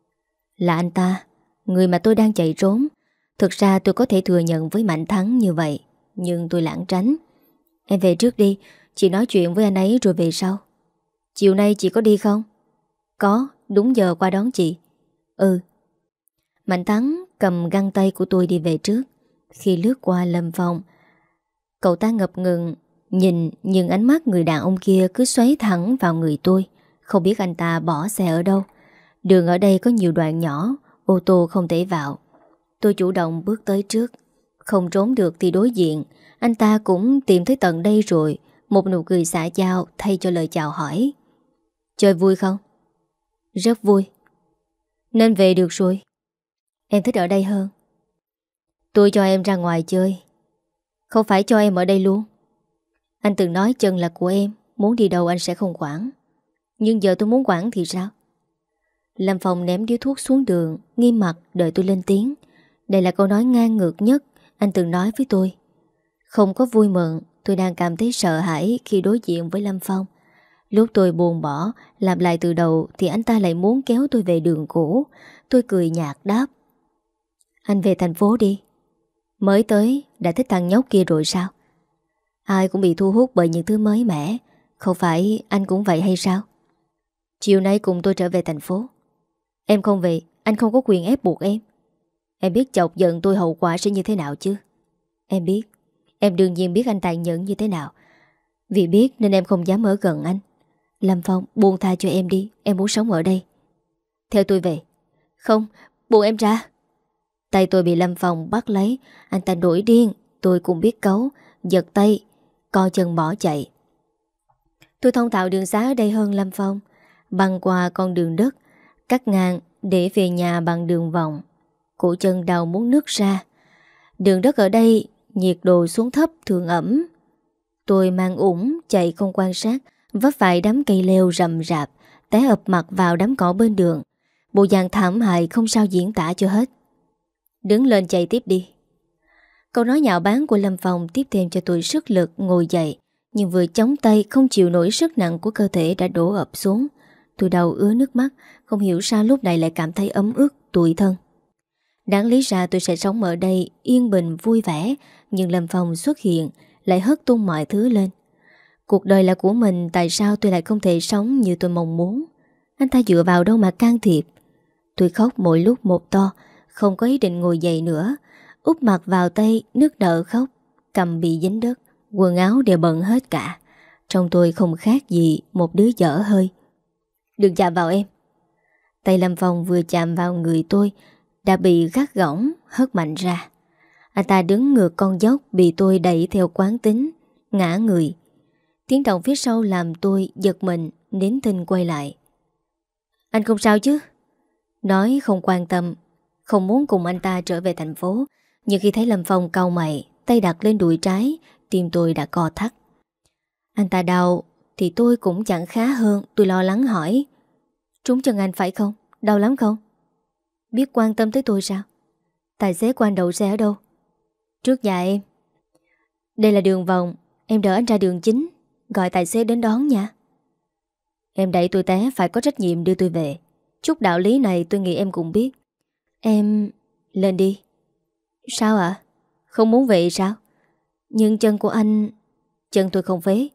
Là anh ta, người mà tôi đang chạy trốn. Thực ra tôi có thể thừa nhận với Mạnh Thắng như vậy, nhưng tôi lảng tránh. Em về trước đi, chị nói chuyện với anh ấy rồi về sau. Chiều nay chị có đi không? Có, đúng giờ qua đón chị. Ừ. Mạnh Thắng cầm găng tay của tôi đi về trước. Khi lướt qua Lâm Phong, cậu ta ngập ngừng nhìn, nhưng ánh mắt người đàn ông kia cứ xoáy thẳng vào người tôi. Không biết anh ta bỏ xe ở đâu. Đường ở đây có nhiều đoạn nhỏ, ô tô không thể vào. Tôi chủ động bước tới trước. Không trốn được thì đối diện, anh ta cũng tìm tới tận đây rồi. Một nụ cười xã giao thay cho lời chào hỏi. Chơi vui không? Rất vui. Nên về được rồi. Em thích ở đây hơn. Tôi cho em ra ngoài chơi, không phải cho em ở đây luôn. Anh từng nói chân là của em, muốn đi đâu anh sẽ không quản. Nhưng giờ tôi muốn quản thì sao? Lâm Phong ném điếu thuốc xuống đường, nghiêm mặt đợi tôi lên tiếng. Đây là câu nói ngang ngược nhất anh từng nói với tôi. Không có vui mừng, tôi đang cảm thấy sợ hãi khi đối diện với Lâm Phong. Lúc tôi buồn bỏ, làm lại từ đầu thì anh ta lại muốn kéo tôi về đường cũ. Tôi cười nhạt đáp. Anh về thành phố đi. Mới tới, đã thích thằng nhóc kia rồi sao? Ai cũng bị thu hút bởi những thứ mới mẻ. Không phải anh cũng vậy hay sao? Chiều nay cùng tôi trở về thành phố. Em không về, anh không có quyền ép buộc em. Em biết chọc giận tôi hậu quả sẽ như thế nào chứ? Em biết. Em đương nhiên biết anh tàn nhẫn như thế nào. Vì biết nên em không dám ở gần anh. Lâm Phong, buông tha cho em đi. Em muốn sống ở đây. Theo tôi về. Không, buông em ra. Tay tôi bị Lâm Phong bắt lấy. Anh ta nổi điên. Tôi cũng biết cấu. Giật tay, co chân bỏ chạy. Tôi thông thạo đường xá ở đây hơn Lâm Phong. Băng qua con đường đất, cắt ngang để về nhà bằng đường vòng. Cổ chân đau muốn nứt ra. Đường đất ở đây nhiệt độ xuống thấp thường ẩm. Tôi mang ủng chạy không quan sát, vấp phải đám cây leo rậm rạp, té ập mặt vào đám cỏ bên đường. Bộ dạng thảm hại không sao diễn tả cho hết. Đứng lên chạy tiếp đi. Câu nói nhạo báng của Lâm Phong tiếp thêm cho tôi sức lực ngồi dậy. Nhưng vừa chống tay không chịu nổi sức nặng của cơ thể đã đổ ập xuống. Tôi đau ứa nước mắt. Không hiểu sao lúc này lại cảm thấy ấm ức, tủi thân. Đáng lý ra tôi sẽ sống ở đây yên bình vui vẻ. Nhưng Lâm Phong xuất hiện lại hất tung mọi thứ lên. Cuộc đời là của mình, tại sao tôi lại không thể sống như tôi mong muốn? Anh ta dựa vào đâu mà can thiệp? Tôi khóc mỗi lúc một to, không có ý định ngồi dậy nữa. Úp mặt vào tay, nước nở khóc. Cầm bị dính đất, quần áo đều bận hết cả. Trong tôi không khác gì một đứa dở hơi. Đừng chạm vào em. Tay Lâm Phong vừa chạm vào người tôi đã bị gắt gỏng hất mạnh ra. Anh ta đứng ngược con dốc bị tôi đẩy theo quán tính, ngã người. Tiếng động phía sau làm tôi giật mình, nín thinh quay lại. Anh không sao chứ? Nói không quan tâm, không muốn cùng anh ta trở về thành phố. Nhưng khi thấy Lâm Phong cau mày, tay đặt lên đùi trái, tim tôi đã co thắt. Anh ta đau thì tôi cũng chẳng khá hơn. Tôi lo lắng hỏi. Trúng chân anh phải không? Đau lắm không? Biết quan tâm tới tôi sao? Tài xế của anh đậu xe ở đâu? Trước nhà em. Đây là đường vòng, em đỡ anh ra đường chính. Gọi tài xế đến đón nha. Em đẩy tôi té phải có trách nhiệm đưa tôi về. Chút đạo lý này tôi nghĩ em cũng biết. Em... lên đi. Sao ạ? À? Không muốn về sao? Nhưng chân của anh... Chân tôi không phế.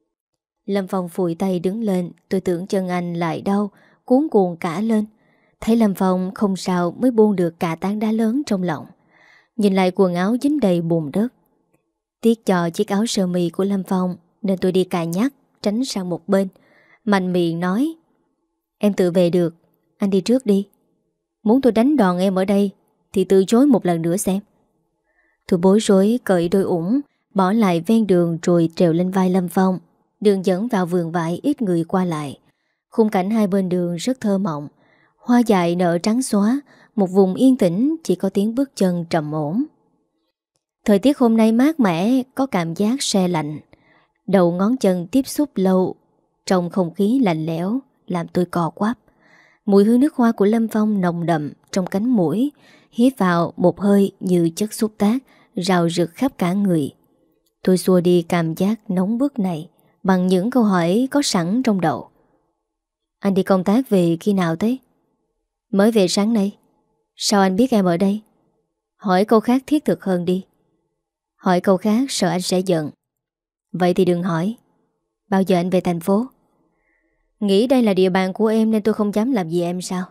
Lâm Phong phủi tay đứng lên. Tôi tưởng chân anh lại đau, cuốn cuồng cả lên. Thấy Lâm Phong không sao mới buông được cả tảng đá lớn trong lòng. Nhìn lại quần áo dính đầy bùn đất. Tiếc cho chiếc áo sơ mi của Lâm Phong nên tôi đi cài nhắc, tránh sang một bên. Mạnh miệng nói. Em tự về được, anh đi trước đi. Muốn tôi đánh đòn em ở đây thì từ chối một lần nữa xem. Tôi bối rối cởi đôi ủng, bỏ lại ven đường rồi trèo lên vai Lâm Phong. Đường dẫn vào vườn vải ít người qua lại. Khung cảnh hai bên đường rất thơ mộng. Hoa dại nở trắng xóa, một vùng yên tĩnh chỉ có tiếng bước chân trầm ổn. Thời tiết hôm nay mát mẻ, có cảm giác se lạnh. Đầu ngón chân tiếp xúc lâu, trong không khí lạnh lẽo, làm tôi cò quắp. Mùi hương nước hoa của Lâm Phong nồng đậm trong cánh mũi, hít vào một hơi như chất xúc tác, rào rực khắp cả người. Tôi xua đi cảm giác nóng bức này bằng những câu hỏi có sẵn trong đầu. Anh đi công tác về khi nào thế? Mới về sáng nay. Sao anh biết em ở đây? Hỏi câu khác thiết thực hơn đi. Hỏi câu khác sợ anh sẽ giận. Vậy thì đừng hỏi. Bao giờ anh về thành phố? Nghĩ đây là địa bàn của em nên tôi không dám làm gì em sao?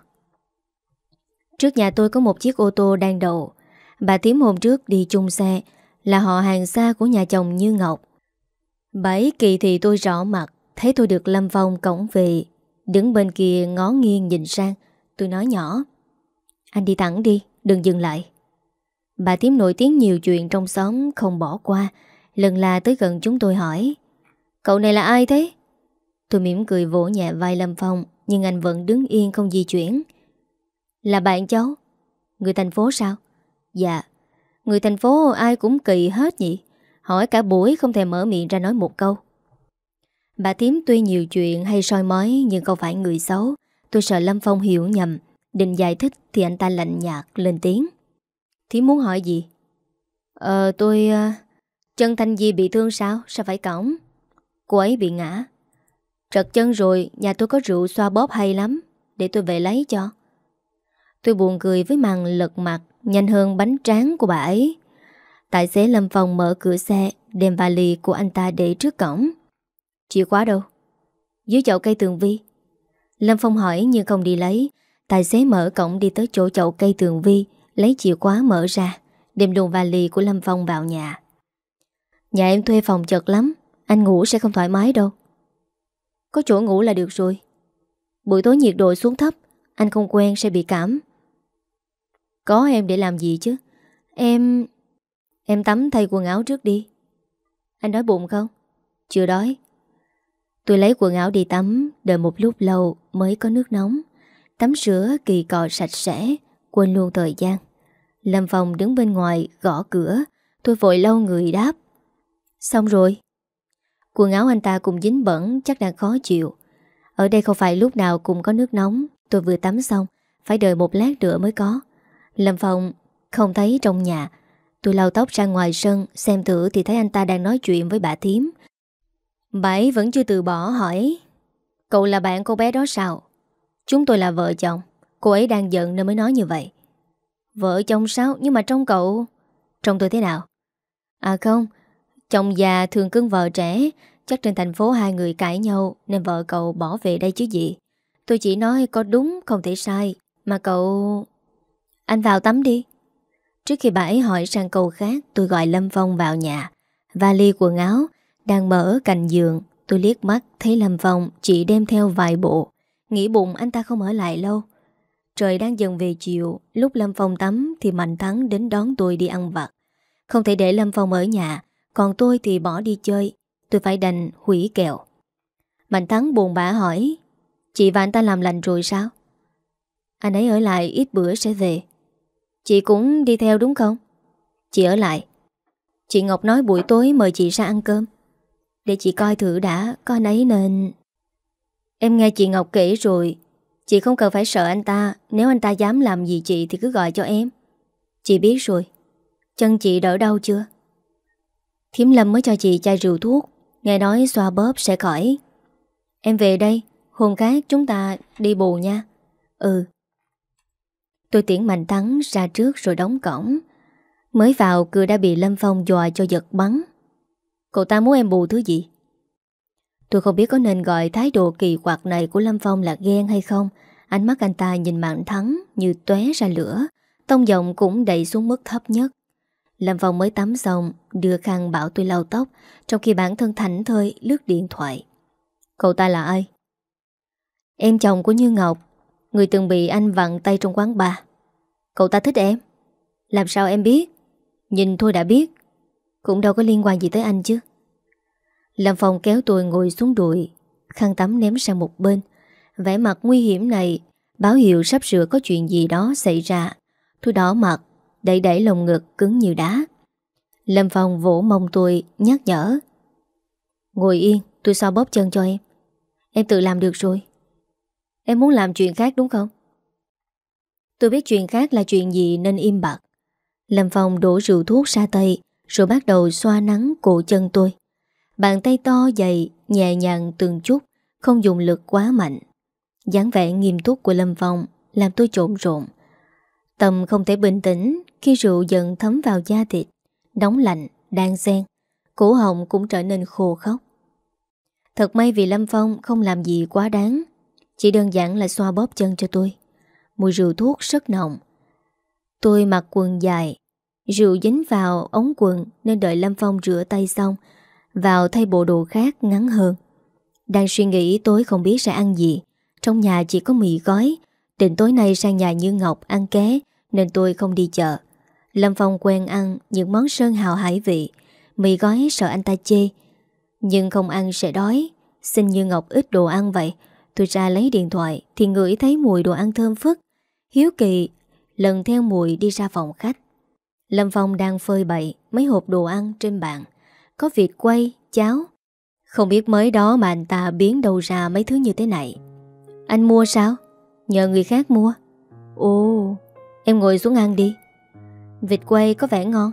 Trước nhà tôi có một chiếc ô tô đang đậu. Bà Tím hôm trước đi chung xe, là họ hàng xa của nhà chồng Như Ngọc. Bà ấy kỳ thì tôi rõ mặt, thấy tôi được Lâm Phong cõng về. Đứng bên kia ngó nghiêng nhìn sang. Tôi nói nhỏ: anh đi thẳng đi, đừng dừng lại. Bà Tím nổi tiếng nhiều chuyện trong xóm không bỏ qua. Lần là tới gần chúng tôi hỏi: cậu này là ai thế? Tôi mỉm cười vỗ nhẹ vai Lâm Phong, nhưng anh vẫn đứng yên không di chuyển. Là bạn cháu. Người thành phố sao? Dạ. Người thành phố ai cũng kỳ hết nhỉ. Hỏi cả buổi không thể mở miệng ra nói một câu. Bà Tím tuy nhiều chuyện hay soi mói nhưng không phải người xấu. Tôi sợ Lâm Phong hiểu nhầm. Định giải thích thì anh ta lạnh nhạt lên tiếng: Thím muốn hỏi gì? Ờ tôi... Uh, chân Thanh Di bị thương sao? Sao phải cõng? Cô ấy bị ngã. Trật chân rồi, nhà tôi có rượu xoa bóp hay lắm. Để tôi về lấy cho. Tôi buồn cười với màn lật mặt nhanh hơn bánh tráng của bà ấy. Tài xế Lâm Phong mở cửa xe, đem vali của anh ta để trước cổng. Chìa khóa đâu? Dưới chậu cây tường vi. Lâm Phong hỏi nhưng không đi lấy. Tài xế mở cổng đi tới chỗ chậu cây tường vi, lấy chìa khóa mở ra, đem luôn vali của Lâm Phong vào nhà. Nhà em thuê phòng chật lắm, anh ngủ sẽ không thoải mái đâu. Có chỗ ngủ là được rồi. Buổi tối nhiệt độ xuống thấp, anh không quen sẽ bị cảm. Có em để làm gì chứ? Em... Em tắm thay quần áo trước đi. Anh đói bụng không? Chưa đói. Tôi lấy quần áo đi tắm, đợi một lúc lâu mới có nước nóng. Tắm rửa kỳ cọ sạch sẽ, quên luôn thời gian. Lâm Phong đứng bên ngoài gõ cửa. Tôi vội lau người đáp: xong rồi. Quần áo anh ta cũng dính bẩn, chắc đang khó chịu. Ở đây không phải lúc nào cũng có nước nóng. Tôi vừa tắm xong, phải đợi một lát nữa mới có. Lâm Phong không thấy trong nhà. Tôi lau tóc ra ngoài sân, xem thử thì thấy anh ta đang nói chuyện với bà Thím. Bà ấy vẫn chưa từ bỏ hỏi: cậu là bạn cô bé đó sao? Chúng tôi là vợ chồng. Cô ấy đang giận nên mới nói như vậy. Vợ chồng sao? Nhưng mà trong cậu... Trong tôi thế nào? À không, chồng già thường cưng vợ trẻ. Chắc trên thành phố hai người cãi nhau nên vợ cậu bỏ về đây chứ gì. Tôi chỉ nói có đúng không thể sai. Mà cậu... Anh vào tắm đi. Trước khi bà ấy hỏi sang câu khác, tôi gọi Lâm Phong vào nhà. Vali quần áo đang mở cạnh giường. Tôi liếc mắt thấy Lâm Phong chỉ đem theo vài bộ. Nghĩ bụng anh ta không ở lại lâu. Trời đang dần về chiều. Lúc Lâm Phong tắm thì Mạnh Thắng đến đón tôi đi ăn vặt. Không thể để Lâm Phong ở nhà, còn tôi thì bỏ đi chơi. Tôi phải đành hủy kèo. Mạnh Thắng buồn bã hỏi: chị và anh ta làm lành rồi sao? Anh ấy ở lại ít bữa sẽ về. Chị cũng đi theo đúng không? Chị ở lại. Chị Ngọc nói buổi tối mời chị ra ăn cơm. Để chị coi thử đã, có anh ấy nên... Em nghe chị Ngọc kể rồi. Chị không cần phải sợ anh ta. Nếu anh ta dám làm gì chị thì cứ gọi cho em. Chị biết rồi. Chân chị đỡ đau chưa? Thím Lâm mới cho chị chai rượu thuốc. Nghe nói xoa bóp sẽ khỏi. Em về đây, hôm khác chúng ta đi bù nha. Ừ. Tôi tiễn Mạnh Thắng ra trước rồi đóng cổng. Mới vào cửa đã bị Lâm Phong dọa cho giật bắn. Cậu ta muốn em bù thứ gì? Tôi không biết có nên gọi thái độ kỳ quặc này của Lâm Phong là ghen hay không. Ánh mắt anh ta nhìn Mạnh Thắng như tóe ra lửa. Tông giọng cũng đẩy xuống mức thấp nhất. Lâm Phong mới tắm xong, đưa khăn bảo tôi lau tóc, trong khi bản thân thảnh thơi lướt điện thoại. Cậu ta là ai? Em chồng của Như Ngọc, người từng bị anh vặn tay trong quán bar. Cậu ta thích em? Làm sao em biết? Nhìn thôi đã biết. Cũng đâu có liên quan gì tới anh chứ. Lâm Phong kéo tôi ngồi xuống đùi, khăn tắm ném sang một bên. Vẻ mặt nguy hiểm này báo hiệu sắp sửa có chuyện gì đó xảy ra. Tôi đỏ mặt, đẩy đẩy lồng ngực cứng như đá. Lâm Phong vỗ mông tôi nhắc nhở: ngồi yên, tôi xoa bóp chân cho em. Em tự làm được rồi. Em muốn làm chuyện khác đúng không? Tôi biết chuyện khác là chuyện gì nên im bặt. Lâm Phong đổ rượu thuốc ra tay, rồi bắt đầu xoa nắng cổ chân tôi. Bàn tay to dày, nhẹ nhàng từng chút, không dùng lực quá mạnh. Dáng vẻ nghiêm túc của Lâm Phong làm tôi trộn rộn. Tâm không thể bình tĩnh khi rượu dần thấm vào da thịt, nóng lạnh, đan xen. Cổ họng cũng trở nên khô khốc. Thật may vì Lâm Phong không làm gì quá đáng, chỉ đơn giản là xoa bóp chân cho tôi. Mùi rượu thuốc rất nồng. Tôi mặc quần dài, rượu dính vào ống quần nên đợi Lâm Phong rửa tay xong, vào thay bộ đồ khác ngắn hơn. Đang suy nghĩ tối không biết sẽ ăn gì. Trong nhà chỉ có mì gói. Định tối nay sang nhà Như Ngọc ăn ké nên tôi không đi chợ. Lâm Phong quen ăn những món sơn hào hải vị. Mì gói sợ anh ta chê, nhưng không ăn sẽ đói. Xin Như Ngọc ít đồ ăn vậy. Tôi ra lấy điện thoại thì ngửi thấy mùi đồ ăn thơm phức. Hiếu kỳ lần theo mùi đi ra phòng khách. Lâm Phong đang phơi bày mấy hộp đồ ăn trên bàn. Có vịt quay, cháo. Không biết mới đó mà anh ta biến đâu ra mấy thứ như thế này. Anh mua sao? Nhờ người khác mua. Ồ, em ngồi xuống ăn đi. Vịt quay có vẻ ngon.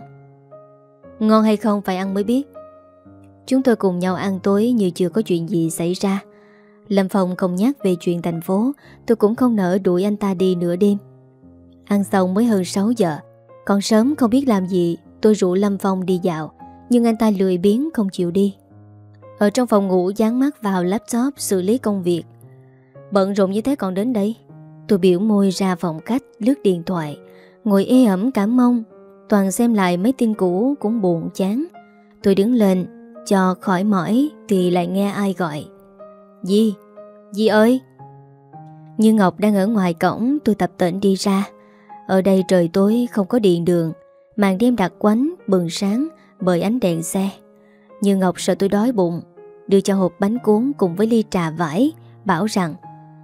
Ngon hay không phải ăn mới biết. Chúng tôi cùng nhau ăn tối như chưa có chuyện gì xảy ra. Lâm Phong không nhắc về chuyện thành phố. Tôi cũng không nỡ đuổi anh ta đi nửa đêm. Ăn xong mới hơn sáu giờ. Còn sớm không biết làm gì. Tôi rủ Lâm Phong đi dạo, nhưng anh ta lười biếng không chịu đi. Ở trong phòng ngủ dán mắt vào laptop xử lý công việc. Bận rộn như thế còn đến đây. Tôi biểu môi ra phòng khách lướt điện thoại, ngồi ê ẩm cả mông. Toàn xem lại mấy tin cũ cũng buồn chán. Tôi đứng lên cho khỏi mỏi thì lại nghe ai gọi. Di, Di ơi. Như Ngọc đang ở ngoài cổng. Tôi tập tễnh đi ra. Ở đây trời tối không có điện đường, màn đêm đặc quánh bừng sáng bởi ánh đèn xe. Như Ngọc sợ tôi đói bụng, đưa cho hộp bánh cuốn cùng với ly trà vải, bảo rằng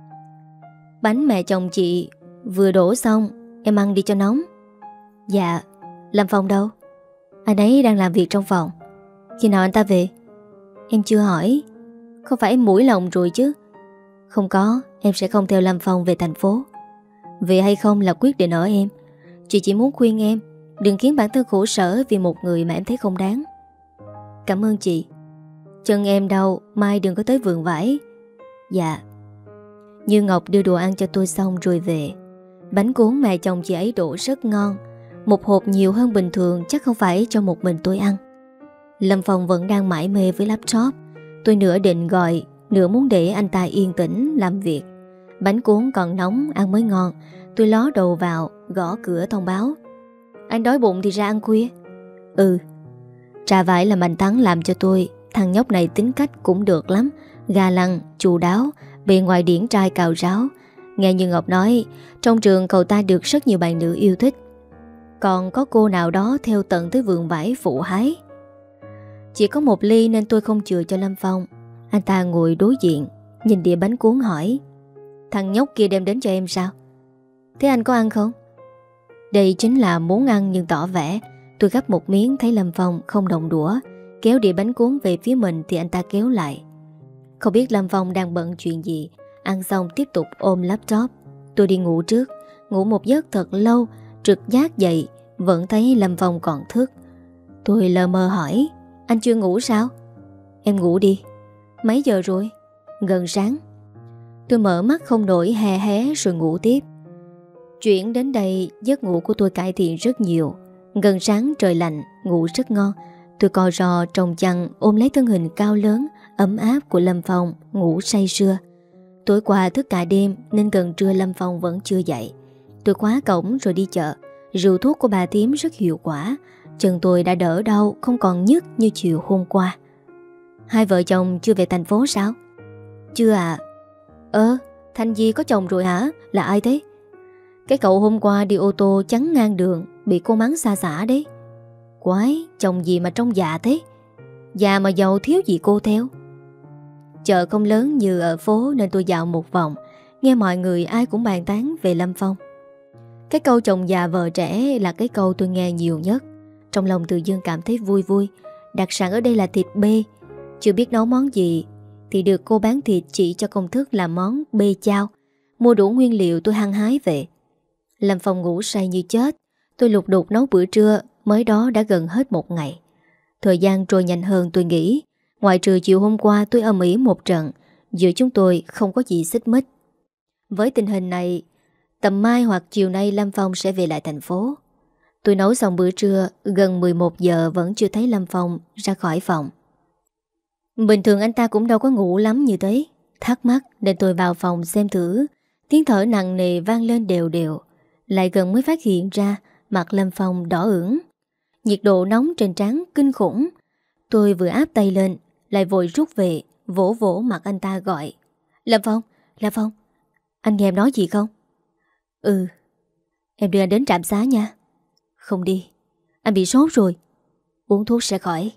bánh mẹ chồng chị vừa đổ xong, em ăn đi cho nóng. Dạ. Lâm Phong đâu? Anh ấy đang làm việc trong phòng. Khi nào anh ta về? Em chưa hỏi. Không phải em mũi lòng rồi chứ? Không có, em sẽ không theo Lâm Phong về thành phố. Về hay không là quyết định ở em. Chị chỉ muốn khuyên em đừng khiến bản thân khổ sở vì một người mà em thấy không đáng. Cảm ơn chị. Chân em đau, mai đừng có tới vườn vải. Dạ. Như Ngọc đưa đồ ăn cho tôi xong rồi về. Bánh cuốn mẹ chồng chị ấy đổ rất ngon. Một hộp nhiều hơn bình thường, chắc không phải cho một mình tôi ăn. Lâm Phong vẫn đang mải mê với laptop. Tôi nửa định gọi, nửa muốn để anh ta yên tĩnh làm việc. Bánh cuốn còn nóng, ăn mới ngon. Tôi ló đầu vào, gõ cửa thông báo. Anh đói bụng thì ra ăn khuya. Ừ. Trà vải làm anh Thắng làm cho tôi. Thằng nhóc này tính cách cũng được lắm. Ga lăng, chu đáo, bề ngoài điển trai cào ráo. Nghe như Ngọc nói, trong trường cậu ta được rất nhiều bạn nữ yêu thích. Còn có cô nào đó theo tận tới vườn vải phụ hái. Chỉ có một ly nên tôi không chừa cho Lâm Phong. Anh ta ngồi đối diện, nhìn đĩa bánh cuốn hỏi. Thằng nhóc kia đem đến cho em sao? Thế anh có ăn không? Đây chính là muốn ăn nhưng tỏ vẻ. Tôi gắp một miếng thấy Lâm Phong không động đũa, kéo đĩa bánh cuốn về phía mình thì anh ta kéo lại. Không biết Lâm Phong đang bận chuyện gì. Ăn xong tiếp tục ôm laptop. Tôi đi ngủ trước. Ngủ một giấc thật lâu. Trực giác dậy vẫn thấy Lâm Phong còn thức. Tôi lờ mờ hỏi. Anh chưa ngủ sao? Em ngủ đi. Mấy giờ rồi? Gần sáng. Tôi mở mắt không nổi, hé hé rồi ngủ tiếp. Chuyển đến đây giấc ngủ của tôi cải thiện rất nhiều. Gần sáng trời lạnh, ngủ rất ngon. Tôi co ro trong chăn ôm lấy thân hình cao lớn ấm áp của Lâm Phong, ngủ say sưa. Tối qua thức cả đêm nên gần trưa Lâm Phong vẫn chưa dậy. Tôi khóa cổng rồi đi chợ. Rượu thuốc của bà Tím rất hiệu quả. Chân tôi đã đỡ đau, không còn nhức như chiều hôm qua. Hai vợ chồng chưa về thành phố sao? Chưa à. Ơ, Thanh Di có chồng rồi hả? Là ai thế? Cái cậu hôm qua đi ô tô chắn ngang đường, bị cô mắng xa xả đấy. Quái, chồng gì mà trông già thế? Già mà giàu thiếu gì cô theo. Chợ không lớn như ở phố nên tôi dạo một vòng. Nghe mọi người ai cũng bàn tán về Lâm Phong. Cái câu chồng già vợ trẻ là cái câu tôi nghe nhiều nhất. Trong lòng tự dưng cảm thấy vui vui. Đặc sản ở đây là thịt bê. Chưa biết nấu món gì thì được cô bán thịt chỉ cho công thức làm món bê chao. Mua đủ nguyên liệu tôi hăng hái về. Lâm Phong ngủ say như chết. Tôi lục đục nấu bữa trưa, mới đó đã gần hết một ngày. Thời gian trôi nhanh hơn tôi nghĩ. Ngoại trừ chiều hôm qua tôi ầm ĩ một trận, giữa chúng tôi không có gì xích mích. Với tình hình này, tầm mai hoặc chiều nay Lâm Phong sẽ về lại thành phố. Tôi nấu xong bữa trưa, gần mười một giờ vẫn chưa thấy Lâm Phong ra khỏi phòng. Bình thường anh ta cũng đâu có ngủ lắm như thế. Thắc mắc nên tôi vào phòng xem thử. Tiếng thở nặng nề vang lên đều đều. Lại gần mới phát hiện ra mặt Lâm Phong đỏ ửng. Nhiệt độ nóng trên trán kinh khủng. Tôi vừa áp tay lên, lại vội rút về, vỗ vỗ mặt anh ta gọi: Lâm Phong, Lâm Phong, anh nghe em nói gì không? Ừ. Em đưa anh đến trạm xá nha. Không đi, anh bị sốt rồi. Uống thuốc sẽ khỏi.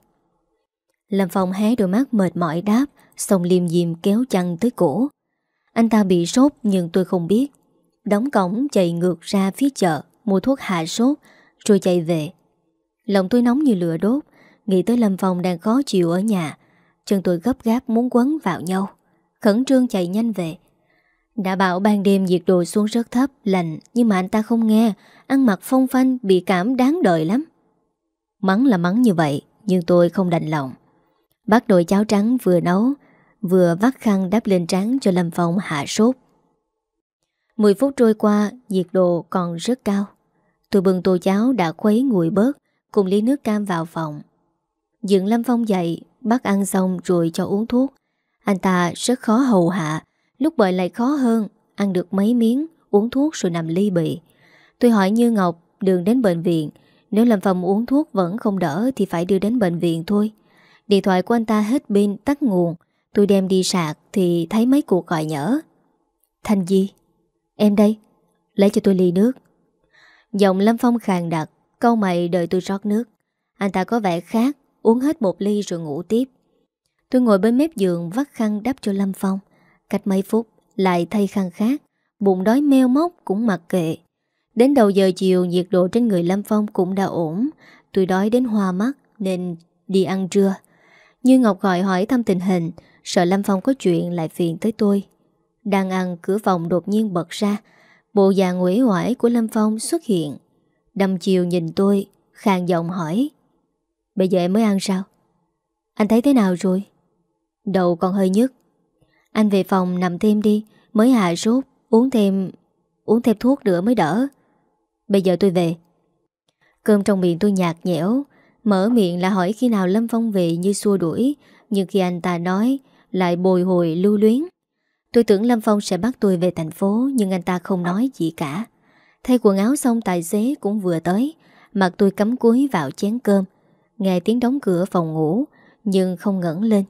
Lâm Phong hé đôi mắt mệt mỏi đáp, xong liêm diêm kéo chăn tới cổ. Anh ta bị sốt nhưng tôi không biết. Đóng cổng chạy ngược ra phía chợ, mua thuốc hạ sốt, rồi chạy về. Lòng tôi nóng như lửa đốt, nghĩ tới Lâm Phong đang khó chịu ở nhà. Chân tôi gấp gáp muốn quấn vào nhau, khẩn trương chạy nhanh về. Đã bảo ban đêm nhiệt độ xuống rất thấp, lạnh, nhưng mà anh ta không nghe, ăn mặc phong phanh, bị cảm đáng đời lắm. Mắng là mắng như vậy, nhưng tôi không đành lòng. Bắt nồi cháo trắng vừa nấu, vừa vắt khăn đắp lên trán cho Lâm Phong hạ sốt. Mười phút trôi qua, nhiệt độ còn rất cao. Tôi bưng tô cháo đã khuấy nguội bớt, cùng ly nước cam vào phòng. Dựng Lâm Phong dậy, bắt ăn xong rồi cho uống thuốc. Anh ta rất khó hầu hạ, lúc bệnh lại khó hơn, ăn được mấy miếng, uống thuốc rồi nằm ly bị. Tôi hỏi Như Ngọc đường đến bệnh viện, nếu Lâm Phong uống thuốc vẫn không đỡ thì phải đưa đến bệnh viện thôi. Điện thoại của anh ta hết pin tắt nguồn, tôi đem đi sạc thì thấy mấy cuộc gọi nhỡ. Thanh Di, em đây, lấy cho tôi ly nước. Giọng Lâm Phong khàn đặc, câu mày đợi tôi rót nước. Anh ta có vẻ khác, uống hết một ly rồi ngủ tiếp. Tôi ngồi bên mép giường vắt khăn đắp cho Lâm Phong. Cách mấy phút lại thay khăn khác, bụng đói meo mốc cũng mặc kệ. Đến đầu giờ chiều nhiệt độ trên người Lâm Phong cũng đã ổn. Tôi đói đến hoa mắt nên đi ăn trưa. Như Ngọc gọi hỏi thăm tình hình, sợ Lâm Phong có chuyện lại phiền tới tôi. Đang ăn, cửa phòng đột nhiên bật ra. Bộ dạng uể oải của Lâm Phong xuất hiện, đăm chiều nhìn tôi, khàn giọng hỏi: Bây giờ em mới ăn sao? Anh thấy thế nào rồi? Đầu còn hơi nhức. Anh về phòng nằm thêm đi, mới hạ sốt, uống thêm Uống thêm thuốc nữa mới đỡ. Bây giờ tôi về. Cơm trong miệng tôi nhạt nhẽo, mở miệng là hỏi khi nào Lâm Phong về như xua đuổi, nhưng khi anh ta nói lại bồi hồi lưu luyến. Tôi tưởng Lâm Phong sẽ bắt tôi về thành phố, nhưng anh ta không nói gì cả. Thay quần áo xong tài xế cũng vừa tới. Mặt tôi cắm cúi vào chén cơm, nghe tiếng đóng cửa phòng ngủ nhưng không ngẩng lên.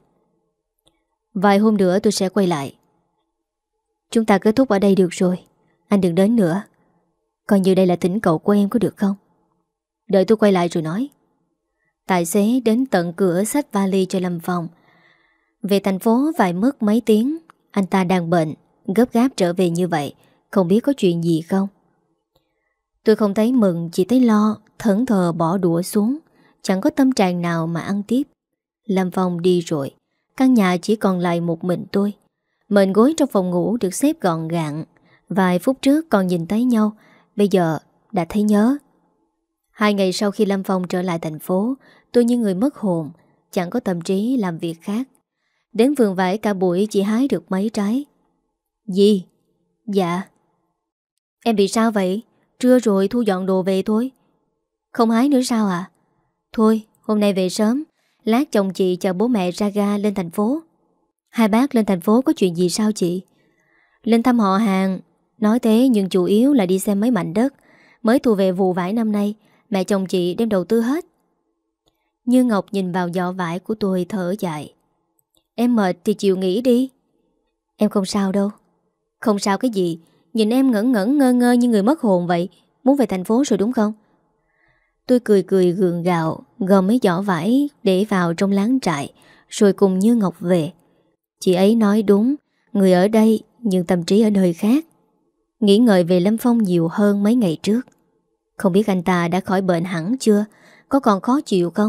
Vài hôm nữa tôi sẽ quay lại. Chúng ta kết thúc ở đây được rồi, anh đừng đến nữa. Coi như đây là thỉnh cầu của em có được không? Đợi tôi quay lại rồi nói. Tài xế đến tận cửa xách vali cho Lâm Phong. Về thành phố phải mất mấy tiếng. Anh ta đang bệnh, gấp gáp trở về như vậy, không biết có chuyện gì không. Tôi không thấy mừng, chỉ thấy lo, thẫn thờ bỏ đũa xuống, chẳng có tâm trạng nào mà ăn tiếp. Lâm Phong đi rồi, căn nhà chỉ còn lại một mình tôi. Mền gối trong phòng ngủ được xếp gọn gàng. Vài phút trước còn nhìn thấy nhau, bây giờ đã thấy nhớ. Hai ngày sau khi Lâm Phong trở lại thành phố, tôi như người mất hồn, chẳng có tâm trí làm việc khác. Đến vườn vải cả buổi chỉ hái được mấy trái. Gì? Dạ. Em bị sao vậy? Trưa rồi thu dọn đồ về thôi. Không hái nữa sao à? Thôi, hôm nay về sớm, lát chồng chị chờ bố mẹ ra ga lên thành phố. Hai bác lên thành phố có chuyện gì sao chị? Lên thăm họ hàng. Nói thế nhưng chủ yếu là đi xem mấy mảnh đất mới thu về vụ vải năm nay, mẹ chồng chị đem đầu tư hết. Như Ngọc nhìn vào giỏ vải của tôi thở dài. Em mệt thì chịu nghỉ đi. Em không sao đâu. Không sao cái gì? Nhìn em ngẩn ngẩn ngơ ngơ như người mất hồn vậy. Muốn về thành phố rồi đúng không? Tôi cười cười gượng gạo, gom mấy giỏ vải để vào trong láng trại, rồi cùng Như Ngọc về. Chị ấy nói đúng, người ở đây nhưng tâm trí ở nơi khác. Nghĩ ngợi về Lâm Phong nhiều hơn mấy ngày trước. Không biết anh ta đã khỏi bệnh hẳn chưa? Có còn khó chịu không?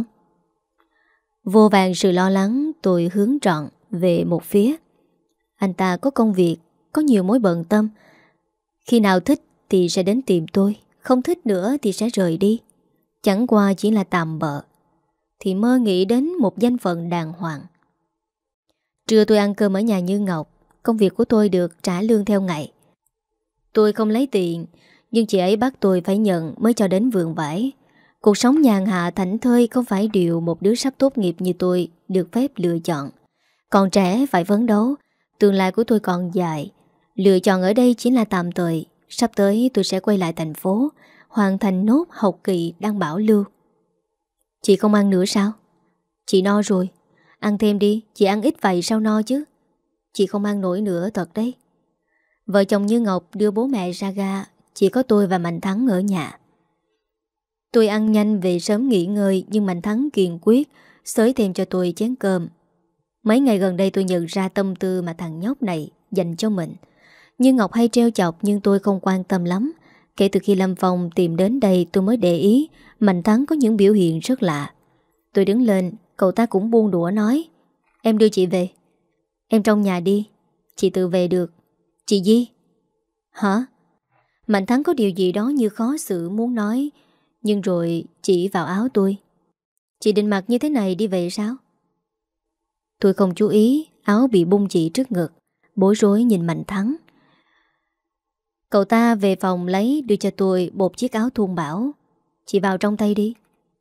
Vô vàn sự lo lắng, tôi hướng trọn về một phía. Anh ta có công việc, có nhiều mối bận tâm. Khi nào thích thì sẽ đến tìm tôi, không thích nữa thì sẽ rời đi. Chẳng qua chỉ là tạm bợ, thì mơ nghĩ đến một danh phận đàng hoàng. Trưa tôi ăn cơm ở nhà Như Ngọc. Công việc của tôi được trả lương theo ngày. Tôi không lấy tiền, nhưng chị ấy bắt tôi phải nhận mới cho đến vườn vải. Cuộc sống nhàn hạ thảnh thơi không phải điều một đứa sắp tốt nghiệp như tôi được phép lựa chọn. Còn trẻ phải phấn đấu, tương lai của tôi còn dài. Lựa chọn ở đây chỉ là tạm thời. Sắp tới tôi sẽ quay lại thành phố, hoàn thành nốt học kỳ đang bảo lưu. Chị không ăn nữa sao? Chị no rồi. Ăn thêm đi, chị ăn ít vậy sao no chứ? Chị không ăn nổi nữa thật đấy. Vợ chồng Như Ngọc đưa bố mẹ ra ga, chỉ có tôi và Mạnh Thắng ở nhà. Tôi ăn nhanh về sớm nghỉ ngơi, nhưng Mạnh Thắng kiên quyết xới thêm cho tôi chén cơm. Mấy ngày gần đây tôi nhận ra tâm tư mà thằng nhóc này dành cho mình. Như Ngọc hay trêu chọc nhưng tôi không quan tâm lắm. Kể từ khi Lâm Phong tìm đến đây tôi mới để ý Mạnh Thắng có những biểu hiện rất lạ. Tôi đứng lên, cậu ta cũng buông đũa nói: Em đưa chị về. Em trong nhà đi, chị tự về được. Chị Di. Hả? Mạnh Thắng có điều gì đó như khó xử muốn nói, nhưng rồi chỉ vào áo tôi. Chị định mặc như thế này đi về sao? Tôi không chú ý, áo bị bung chỉ trước ngực, bối rối nhìn Mạnh Thắng. Cậu ta về phòng lấy đưa cho tôi một chiếc áo thun bảo: Chị vào trong tay đi.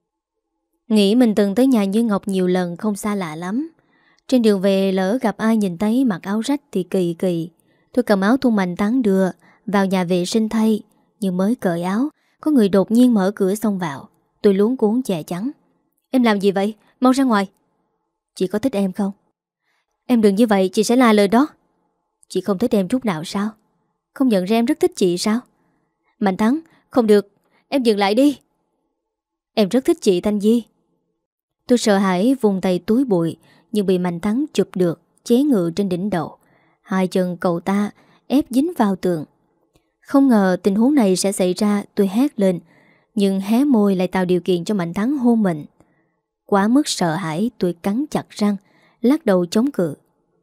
Nghĩ mình từng tới nhà Như Ngọc nhiều lần không xa lạ lắm. Trên đường về lỡ gặp ai nhìn thấy mặc áo rách thì kỳ kỳ. Tôi cầm áo thun Mạnh Thắng đưa vào nhà vệ sinh thay. Nhưng mới cởi áo, có người đột nhiên mở cửa xông vào. Tôi luống cuống che chắn. Em làm gì vậy? Mau ra ngoài. Chị có thích em không? Em đừng như vậy, chị sẽ la lời đó. Chị không thích em chút nào sao? Không nhận ra em rất thích chị sao? Mạnh Thắng, không được, em dừng lại đi. Em rất thích chị Thanh Di. Tôi sợ hãi vùng tay túi bụi, nhưng bị Mạnh Thắng chụp được, chế ngự trên đỉnh đầu. Hai chân cậu ta ép dính vào tường. Không ngờ tình huống này sẽ xảy ra. Tôi hét lên, nhưng hé môi lại tạo điều kiện cho Mạnh Thắng hôn mình. Quá mức sợ hãi, tôi cắn chặt răng, lắc đầu chống cự.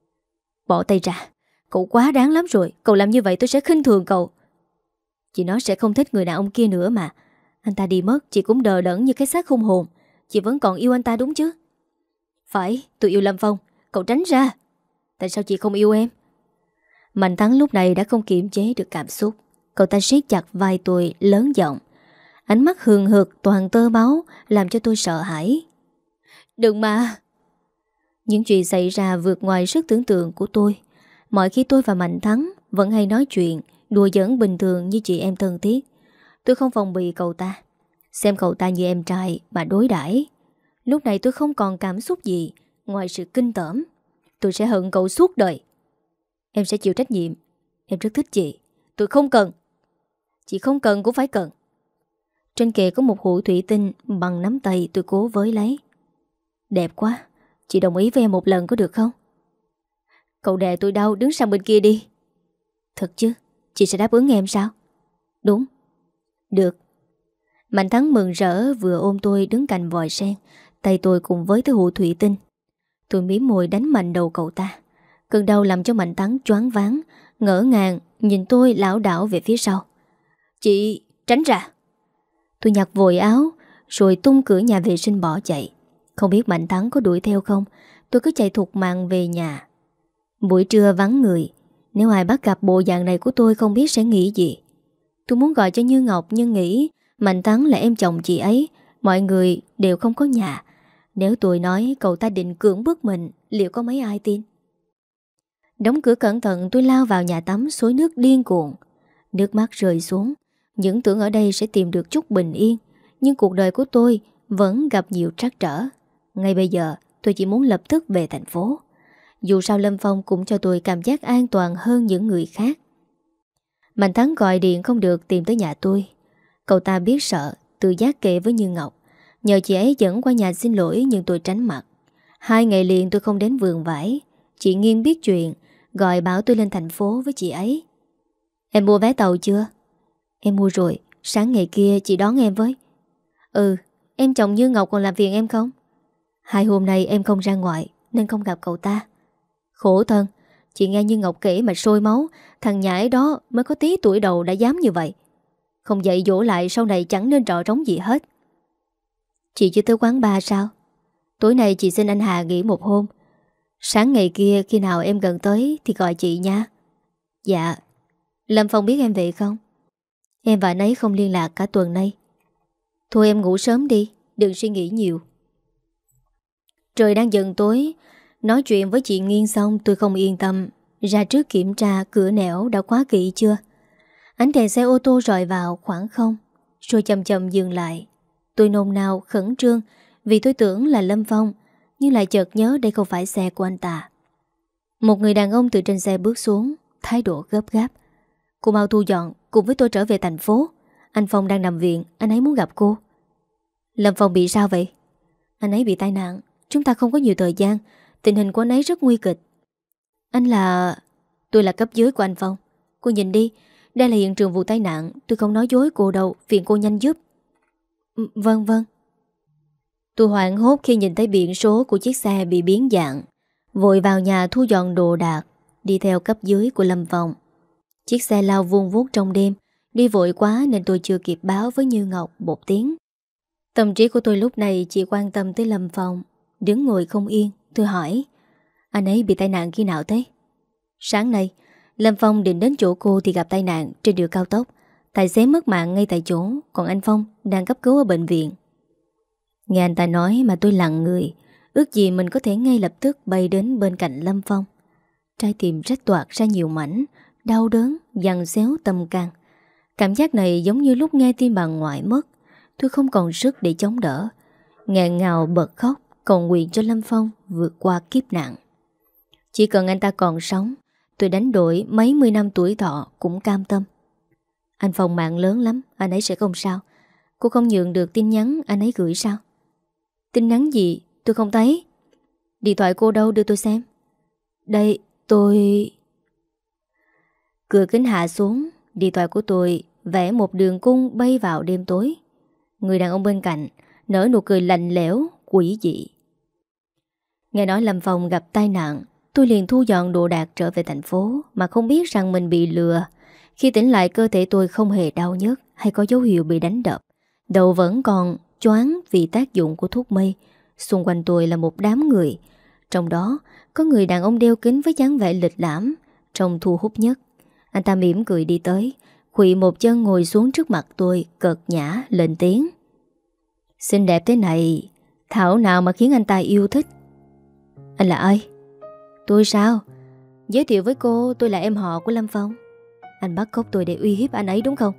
Bỏ tay ra, cậu quá đáng lắm rồi. Cậu làm như vậy tôi sẽ khinh thường cậu. Chị nói sẽ không thích người đàn ông kia nữa mà. Anh ta đi mất, chị cũng đờ đẫn như cái xác không hồn. Chị vẫn còn yêu anh ta đúng chứ? Phải, tôi yêu Lâm Phong. Cậu tránh ra. Tại sao chị không yêu em? Mạnh Thắng lúc này đã không kiềm chế được cảm xúc. Cậu ta siết chặt vai tôi lớn giọng. Ánh mắt hừng hực toàn tơ máu làm cho tôi sợ hãi. Đừng mà. Những chuyện xảy ra vượt ngoài sức tưởng tượng của tôi. Mọi khi tôi và Mạnh Thắng vẫn hay nói chuyện, đùa giỡn bình thường như chị em thân thiết. Tôi không phòng bị cậu ta, xem cậu ta như em trai mà đối đãi. Lúc này tôi không còn cảm xúc gì ngoài sự kinh tởm. Tôi sẽ hận cậu suốt đời. Em sẽ chịu trách nhiệm. Em rất thích chị. Tôi không cần. Chị không cần cũng phải cần. Trên kệ có một hũ thủy tinh bằng nắm tay, tôi cố với lấy. Đẹp quá. Chị đồng ý với em một lần có được không? Cậu đè tôi đau, đứng sang bên kia đi. Thật chứ? Chị sẽ đáp ứng em sao? Đúng. Được. Mạnh Thắng mừng rỡ vừa ôm tôi đứng cạnh vòi sen, tay tôi cùng với thứ hũ thủy tinh. Tôi mím môi đánh mạnh đầu cậu ta. Cơn đau làm cho Mạnh Thắng choáng váng, ngỡ ngàng nhìn tôi lảo đảo về phía sau. Chị tránh ra. Tôi nhặt vội áo rồi tung cửa nhà vệ sinh bỏ chạy. Không biết Mạnh Thắng có đuổi theo không. Tôi cứ chạy thục mạng về nhà. Buổi trưa vắng người. Nếu ai bắt gặp bộ dạng này của tôi không biết sẽ nghĩ gì. Tôi muốn gọi cho Như Ngọc nhưng nghĩ Mạnh Thắng là em chồng chị ấy, mọi người đều không có nhà. Nếu tôi nói cậu ta định cưỡng bức mình, liệu có mấy ai tin? Đóng cửa cẩn thận, tôi lao vào nhà tắm xối nước điên cuồng. Nước mắt rơi xuống. Những tưởng ở đây sẽ tìm được chút bình yên, nhưng cuộc đời của tôi vẫn gặp nhiều trắc trở. Ngay bây giờ tôi chỉ muốn lập tức về thành phố. Dù sao Lâm Phong cũng cho tôi cảm giác an toàn hơn những người khác. Mạnh Thắng gọi điện không được tìm tới nhà tôi. Cậu ta biết sợ, tự giác kể với Như Ngọc. Nhờ chị ấy dẫn qua nhà xin lỗi nhưng tôi tránh mặt. Hai ngày liền tôi không đến vườn vải. Chị Nghiên biết chuyện, gọi bảo tôi lên thành phố với chị ấy. Em mua vé tàu chưa? Em mua rồi, sáng ngày kia chị đón em với. Ừ, em chồng Như Ngọc còn làm phiền em không? Hai hôm nay em không ra ngoài nên không gặp cậu ta. Khổ thân, chị nghe Như Ngọc kể mà sôi máu. Thằng nhãi đó mới có tí tuổi đầu đã dám như vậy. Không dạy dỗ lại sau này chẳng nên trọ trống gì hết. Chị chưa tới quán bar sao? Tối nay chị xin anh Hà nghỉ một hôm. Sáng ngày kia khi nào em gần tới thì gọi chị nha. Dạ. Lâm Phong biết em về không? Em và anh ấy không liên lạc cả tuần nay. Thôi em ngủ sớm đi, đừng suy nghĩ nhiều. Trời đang dần tối. Nói chuyện với chị Nghiên xong tôi không yên tâm. Ra trước kiểm tra cửa nẻo đã khóa kỹ chưa. Ánh đèn xe ô tô rọi vào khoảng không, rồi chậm chậm dừng lại. Tôi nôn nao khẩn trương vì tôi tưởng là Lâm Phong, nhưng lại chợt nhớ đây không phải xe của anh ta. Một người đàn ông từ trên xe bước xuống, thái độ gấp gáp. Cô mau thu dọn cùng với tôi trở về thành phố. Anh Phong đang nằm viện, anh ấy muốn gặp cô. Lâm Phong bị sao vậy? Anh ấy bị tai nạn. Chúng ta không có nhiều thời gian. Tình hình của anh ấy rất nguy kịch. Anh là... Tôi là cấp dưới của anh Phong. Cô nhìn đi, đây là hiện trường vụ tai nạn. Tôi không nói dối cô đâu, phiền cô nhanh giúp. ừ, Vâng vâng. Tôi hoảng hốt khi nhìn thấy biển số của chiếc xe bị biến dạng, vội vào nhà thu dọn đồ đạc, đi theo cấp dưới của Lâm Phong. Chiếc xe lao vun vút trong đêm. Đi vội quá nên tôi chưa kịp báo với Như Ngọc một tiếng. Tâm trí của tôi lúc này chỉ quan tâm tới Lâm Phong. Đứng ngồi không yên, tôi hỏi: anh ấy bị tai nạn khi nào thế? Sáng nay Lâm Phong định đến chỗ cô thì gặp tai nạn trên đường cao tốc. Tài xế mất mạng ngay tại chỗ, còn anh Phong đang cấp cứu ở bệnh viện. Nghe anh ta nói mà tôi lặng người. Ước gì mình có thể ngay lập tức bay đến bên cạnh Lâm Phong. Trái tim rách toạc ra nhiều mảnh, đau đớn, giằng xéo tâm can. Cảm giác này giống như lúc nghe tim bà ngoại mất. Tôi không còn sức để chống đỡ, nghẹn ngào bật khóc, cầu nguyện cho Lâm Phong vượt qua kiếp nạn. Chỉ cần anh ta còn sống, tôi đánh đổi mấy mươi năm tuổi thọ cũng cam tâm. Anh Phong mạng lớn lắm, anh ấy sẽ không sao. Cô không nhượng được tin nhắn anh ấy gửi sao? Tin nhắn gì? Tôi không thấy. Điện thoại cô đâu, đưa tôi xem. Đây, tôi... Cửa kính hạ xuống. Điện thoại của tôi vẽ một đường cung bay vào đêm tối. Người đàn ông bên cạnh nở nụ cười lạnh lẽo, quỷ dị. Nghe nói Lâm Phong gặp tai nạn, tôi liền thu dọn đồ đạc trở về thành phố, mà không biết rằng mình bị lừa. Khi tỉnh lại, cơ thể tôi không hề đau nhức hay có dấu hiệu bị đánh đập. Đầu vẫn còn choáng vì tác dụng của thuốc mê. Xung quanh tôi là một đám người. Trong đó có người đàn ông đeo kính với dáng vẻ lịch lãm, trông thu hút nhất. Anh ta mỉm cười đi tới, khuỵu một chân ngồi xuống trước mặt tôi, cợt nhã lên tiếng: xinh đẹp thế này, thảo nào mà khiến anh ta yêu thích. Anh là ai? Tôi sao? Giới thiệu với cô, tôi là em họ của Lâm Phong. Anh bắt cóc tôi để uy hiếp anh ấy đúng không?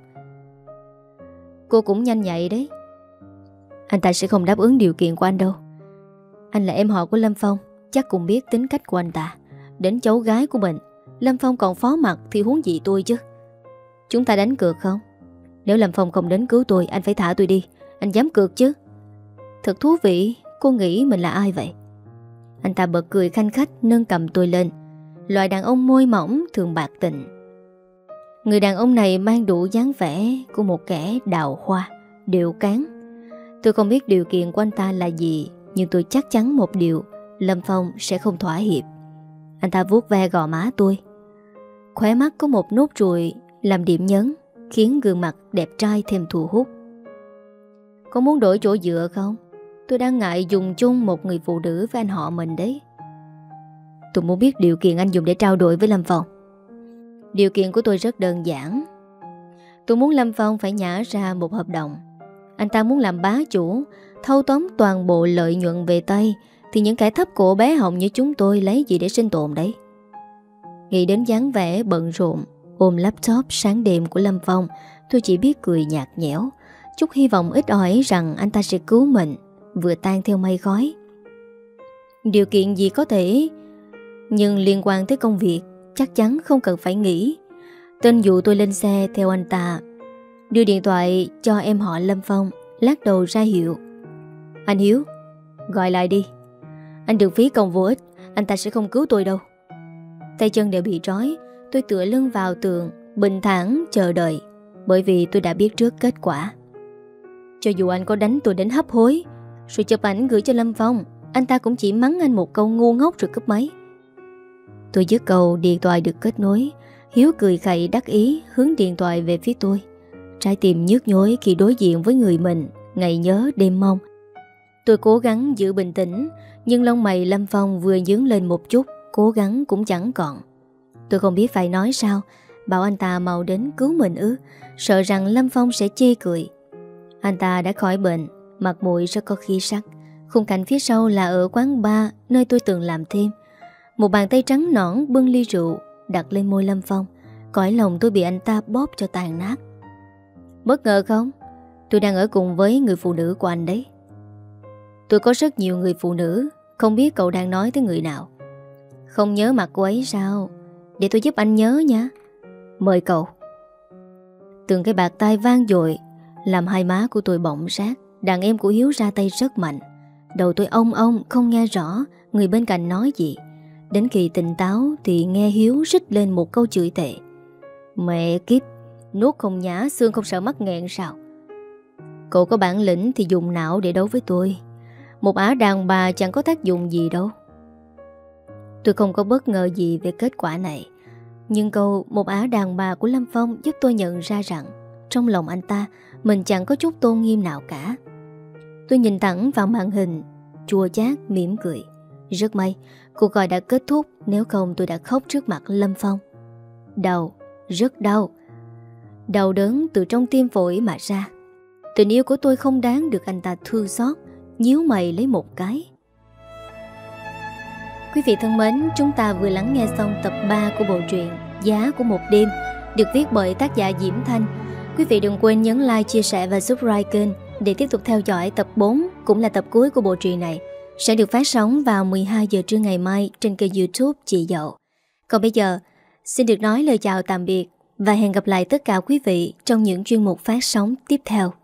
Cô cũng nhanh nhạy đấy. Anh ta sẽ không đáp ứng điều kiện của anh đâu. Anh là em họ của Lâm Phong, chắc cũng biết tính cách của anh ta. Đến cháu gái của mình Lâm Phong còn phó mặt thì huống gì tôi chứ. Chúng ta đánh cược không? Nếu Lâm Phong không đến cứu tôi, anh phải thả tôi đi. Anh dám cược chứ? Thật thú vị. Cô nghĩ mình là ai vậy? Anh ta bật cười khanh khách, nâng cầm tôi lên. Loại đàn ông môi mỏng thường bạc tình. Người đàn ông này mang đủ dáng vẻ của một kẻ đào hoa, điệu cán. Tôi không biết điều kiện của anh ta là gì, nhưng tôi chắc chắn một điều: Lâm Phong sẽ không thỏa hiệp. Anh ta vuốt ve gò má tôi. Khóe mắt có một nốt ruồi làm điểm nhấn, khiến gương mặt đẹp trai thêm thu hút. Có muốn đổi chỗ dựa không? Tôi đang ngại dùng chung một người phụ nữ với anh họ mình đấy. Tôi muốn biết điều kiện anh dùng để trao đổi với Lâm Phong. Điều kiện của tôi rất đơn giản. Tôi muốn Lâm Phong phải nhả ra một hợp đồng. Anh ta muốn làm bá chủ, thâu tóm toàn bộ lợi nhuận về tay, thì những kẻ thấp cổ bé họng như chúng tôi lấy gì để sinh tồn đấy? Nghĩ đến dáng vẻ bận rộn ôm laptop sáng đêm của Lâm Phong, tôi chỉ biết cười nhạt nhẽo, chút hy vọng ít ỏi rằng anh ta sẽ cứu mình vừa tan theo mây khói. Điều kiện gì có thể, nhưng liên quan tới công việc chắc chắn không cần phải nghĩ. Tên dụ tôi lên xe theo anh ta, đưa điện thoại cho em họ Lâm Phong, lắc đầu ra hiệu. Anh Hiếu, gọi lại đi. Anh đừng phí công vô ích, anh ta sẽ không cứu tôi đâu. Tay chân đều bị trói, tôi tựa lưng vào tường, bình thản chờ đợi, bởi vì tôi đã biết trước kết quả. Cho dù anh có đánh tôi đến hấp hối, rồi chụp ảnh gửi cho Lâm Phong, anh ta cũng chỉ mắng anh một câu ngu ngốc rồi cúp máy. Tôi dứt câu, điện thoại được kết nối. Hiếu cười khẩy đắc ý hướng điện thoại về phía tôi. Trái tim nhức nhối khi đối diện với người mình, ngày nhớ đêm mong. Tôi cố gắng giữ bình tĩnh, nhưng lông mày Lâm Phong vừa nhướng lên một chút, cố gắng cũng chẳng còn. Tôi không biết phải nói sao, bảo anh ta mau đến cứu mình ư, sợ rằng Lâm Phong sẽ chê cười. Anh ta đã khỏi bệnh, mặt mũi rất có khí sắc. Khung cảnh phía sau là ở quán bar nơi tôi từng làm thêm. Một bàn tay trắng nõn bưng ly rượu đặt lên môi Lâm Phong. Cõi lòng tôi bị anh ta bóp cho tàn nát. Bất ngờ không? Tôi đang ở cùng với người phụ nữ của anh đấy. Tôi có rất nhiều người phụ nữ, không biết cậu đang nói tới người nào. Không nhớ mặt cô ấy sao? Để tôi giúp anh nhớ nha. Mời cậu. Từng cái bạt tai vang dội làm hai má của tôi bỏng rát. Đàn em của Hiếu ra tay rất mạnh. Đầu tôi ong ong không nghe rõ người bên cạnh nói gì. Đến khi tỉnh táo thì nghe Hiếu rít lên một câu chửi tệ. Mẹ kiếp, nuốt không nhả xương không sợ mắc nghẹn sao? Cậu có bản lĩnh thì dùng não để đấu với tôi. Một ả đàn bà chẳng có tác dụng gì đâu. Tôi không có bất ngờ gì về kết quả này. Nhưng câu một ả đàn bà của Lâm Phong giúp tôi nhận ra rằng trong lòng anh ta mình chẳng có chút tôn nghiêm nào cả. Tôi nhìn thẳng vào màn hình, chua chát mỉm cười. Rất may cuộc gọi đã kết thúc, nếu không tôi đã khóc trước mặt Lâm Phong. Đau, rất đau. Đau đớn từ trong tim phổi mà ra. Tình yêu của tôi không đáng được anh ta thương xót, nhíu mày lấy một cái. Quý vị thân mến, chúng ta vừa lắng nghe xong tập ba của bộ truyện Giá của một đêm, được viết bởi tác giả Diễm Thanh. Quý vị đừng quên nhấn like, chia sẻ và subscribe kênh để tiếp tục theo dõi tập bốn, cũng là tập cuối của bộ truyện này, sẽ được phát sóng vào mười hai giờ trưa ngày mai trên kênh YouTube Chị Dậu. Còn bây giờ, xin được nói lời chào tạm biệt và hẹn gặp lại tất cả quý vị trong những chuyên mục phát sóng tiếp theo.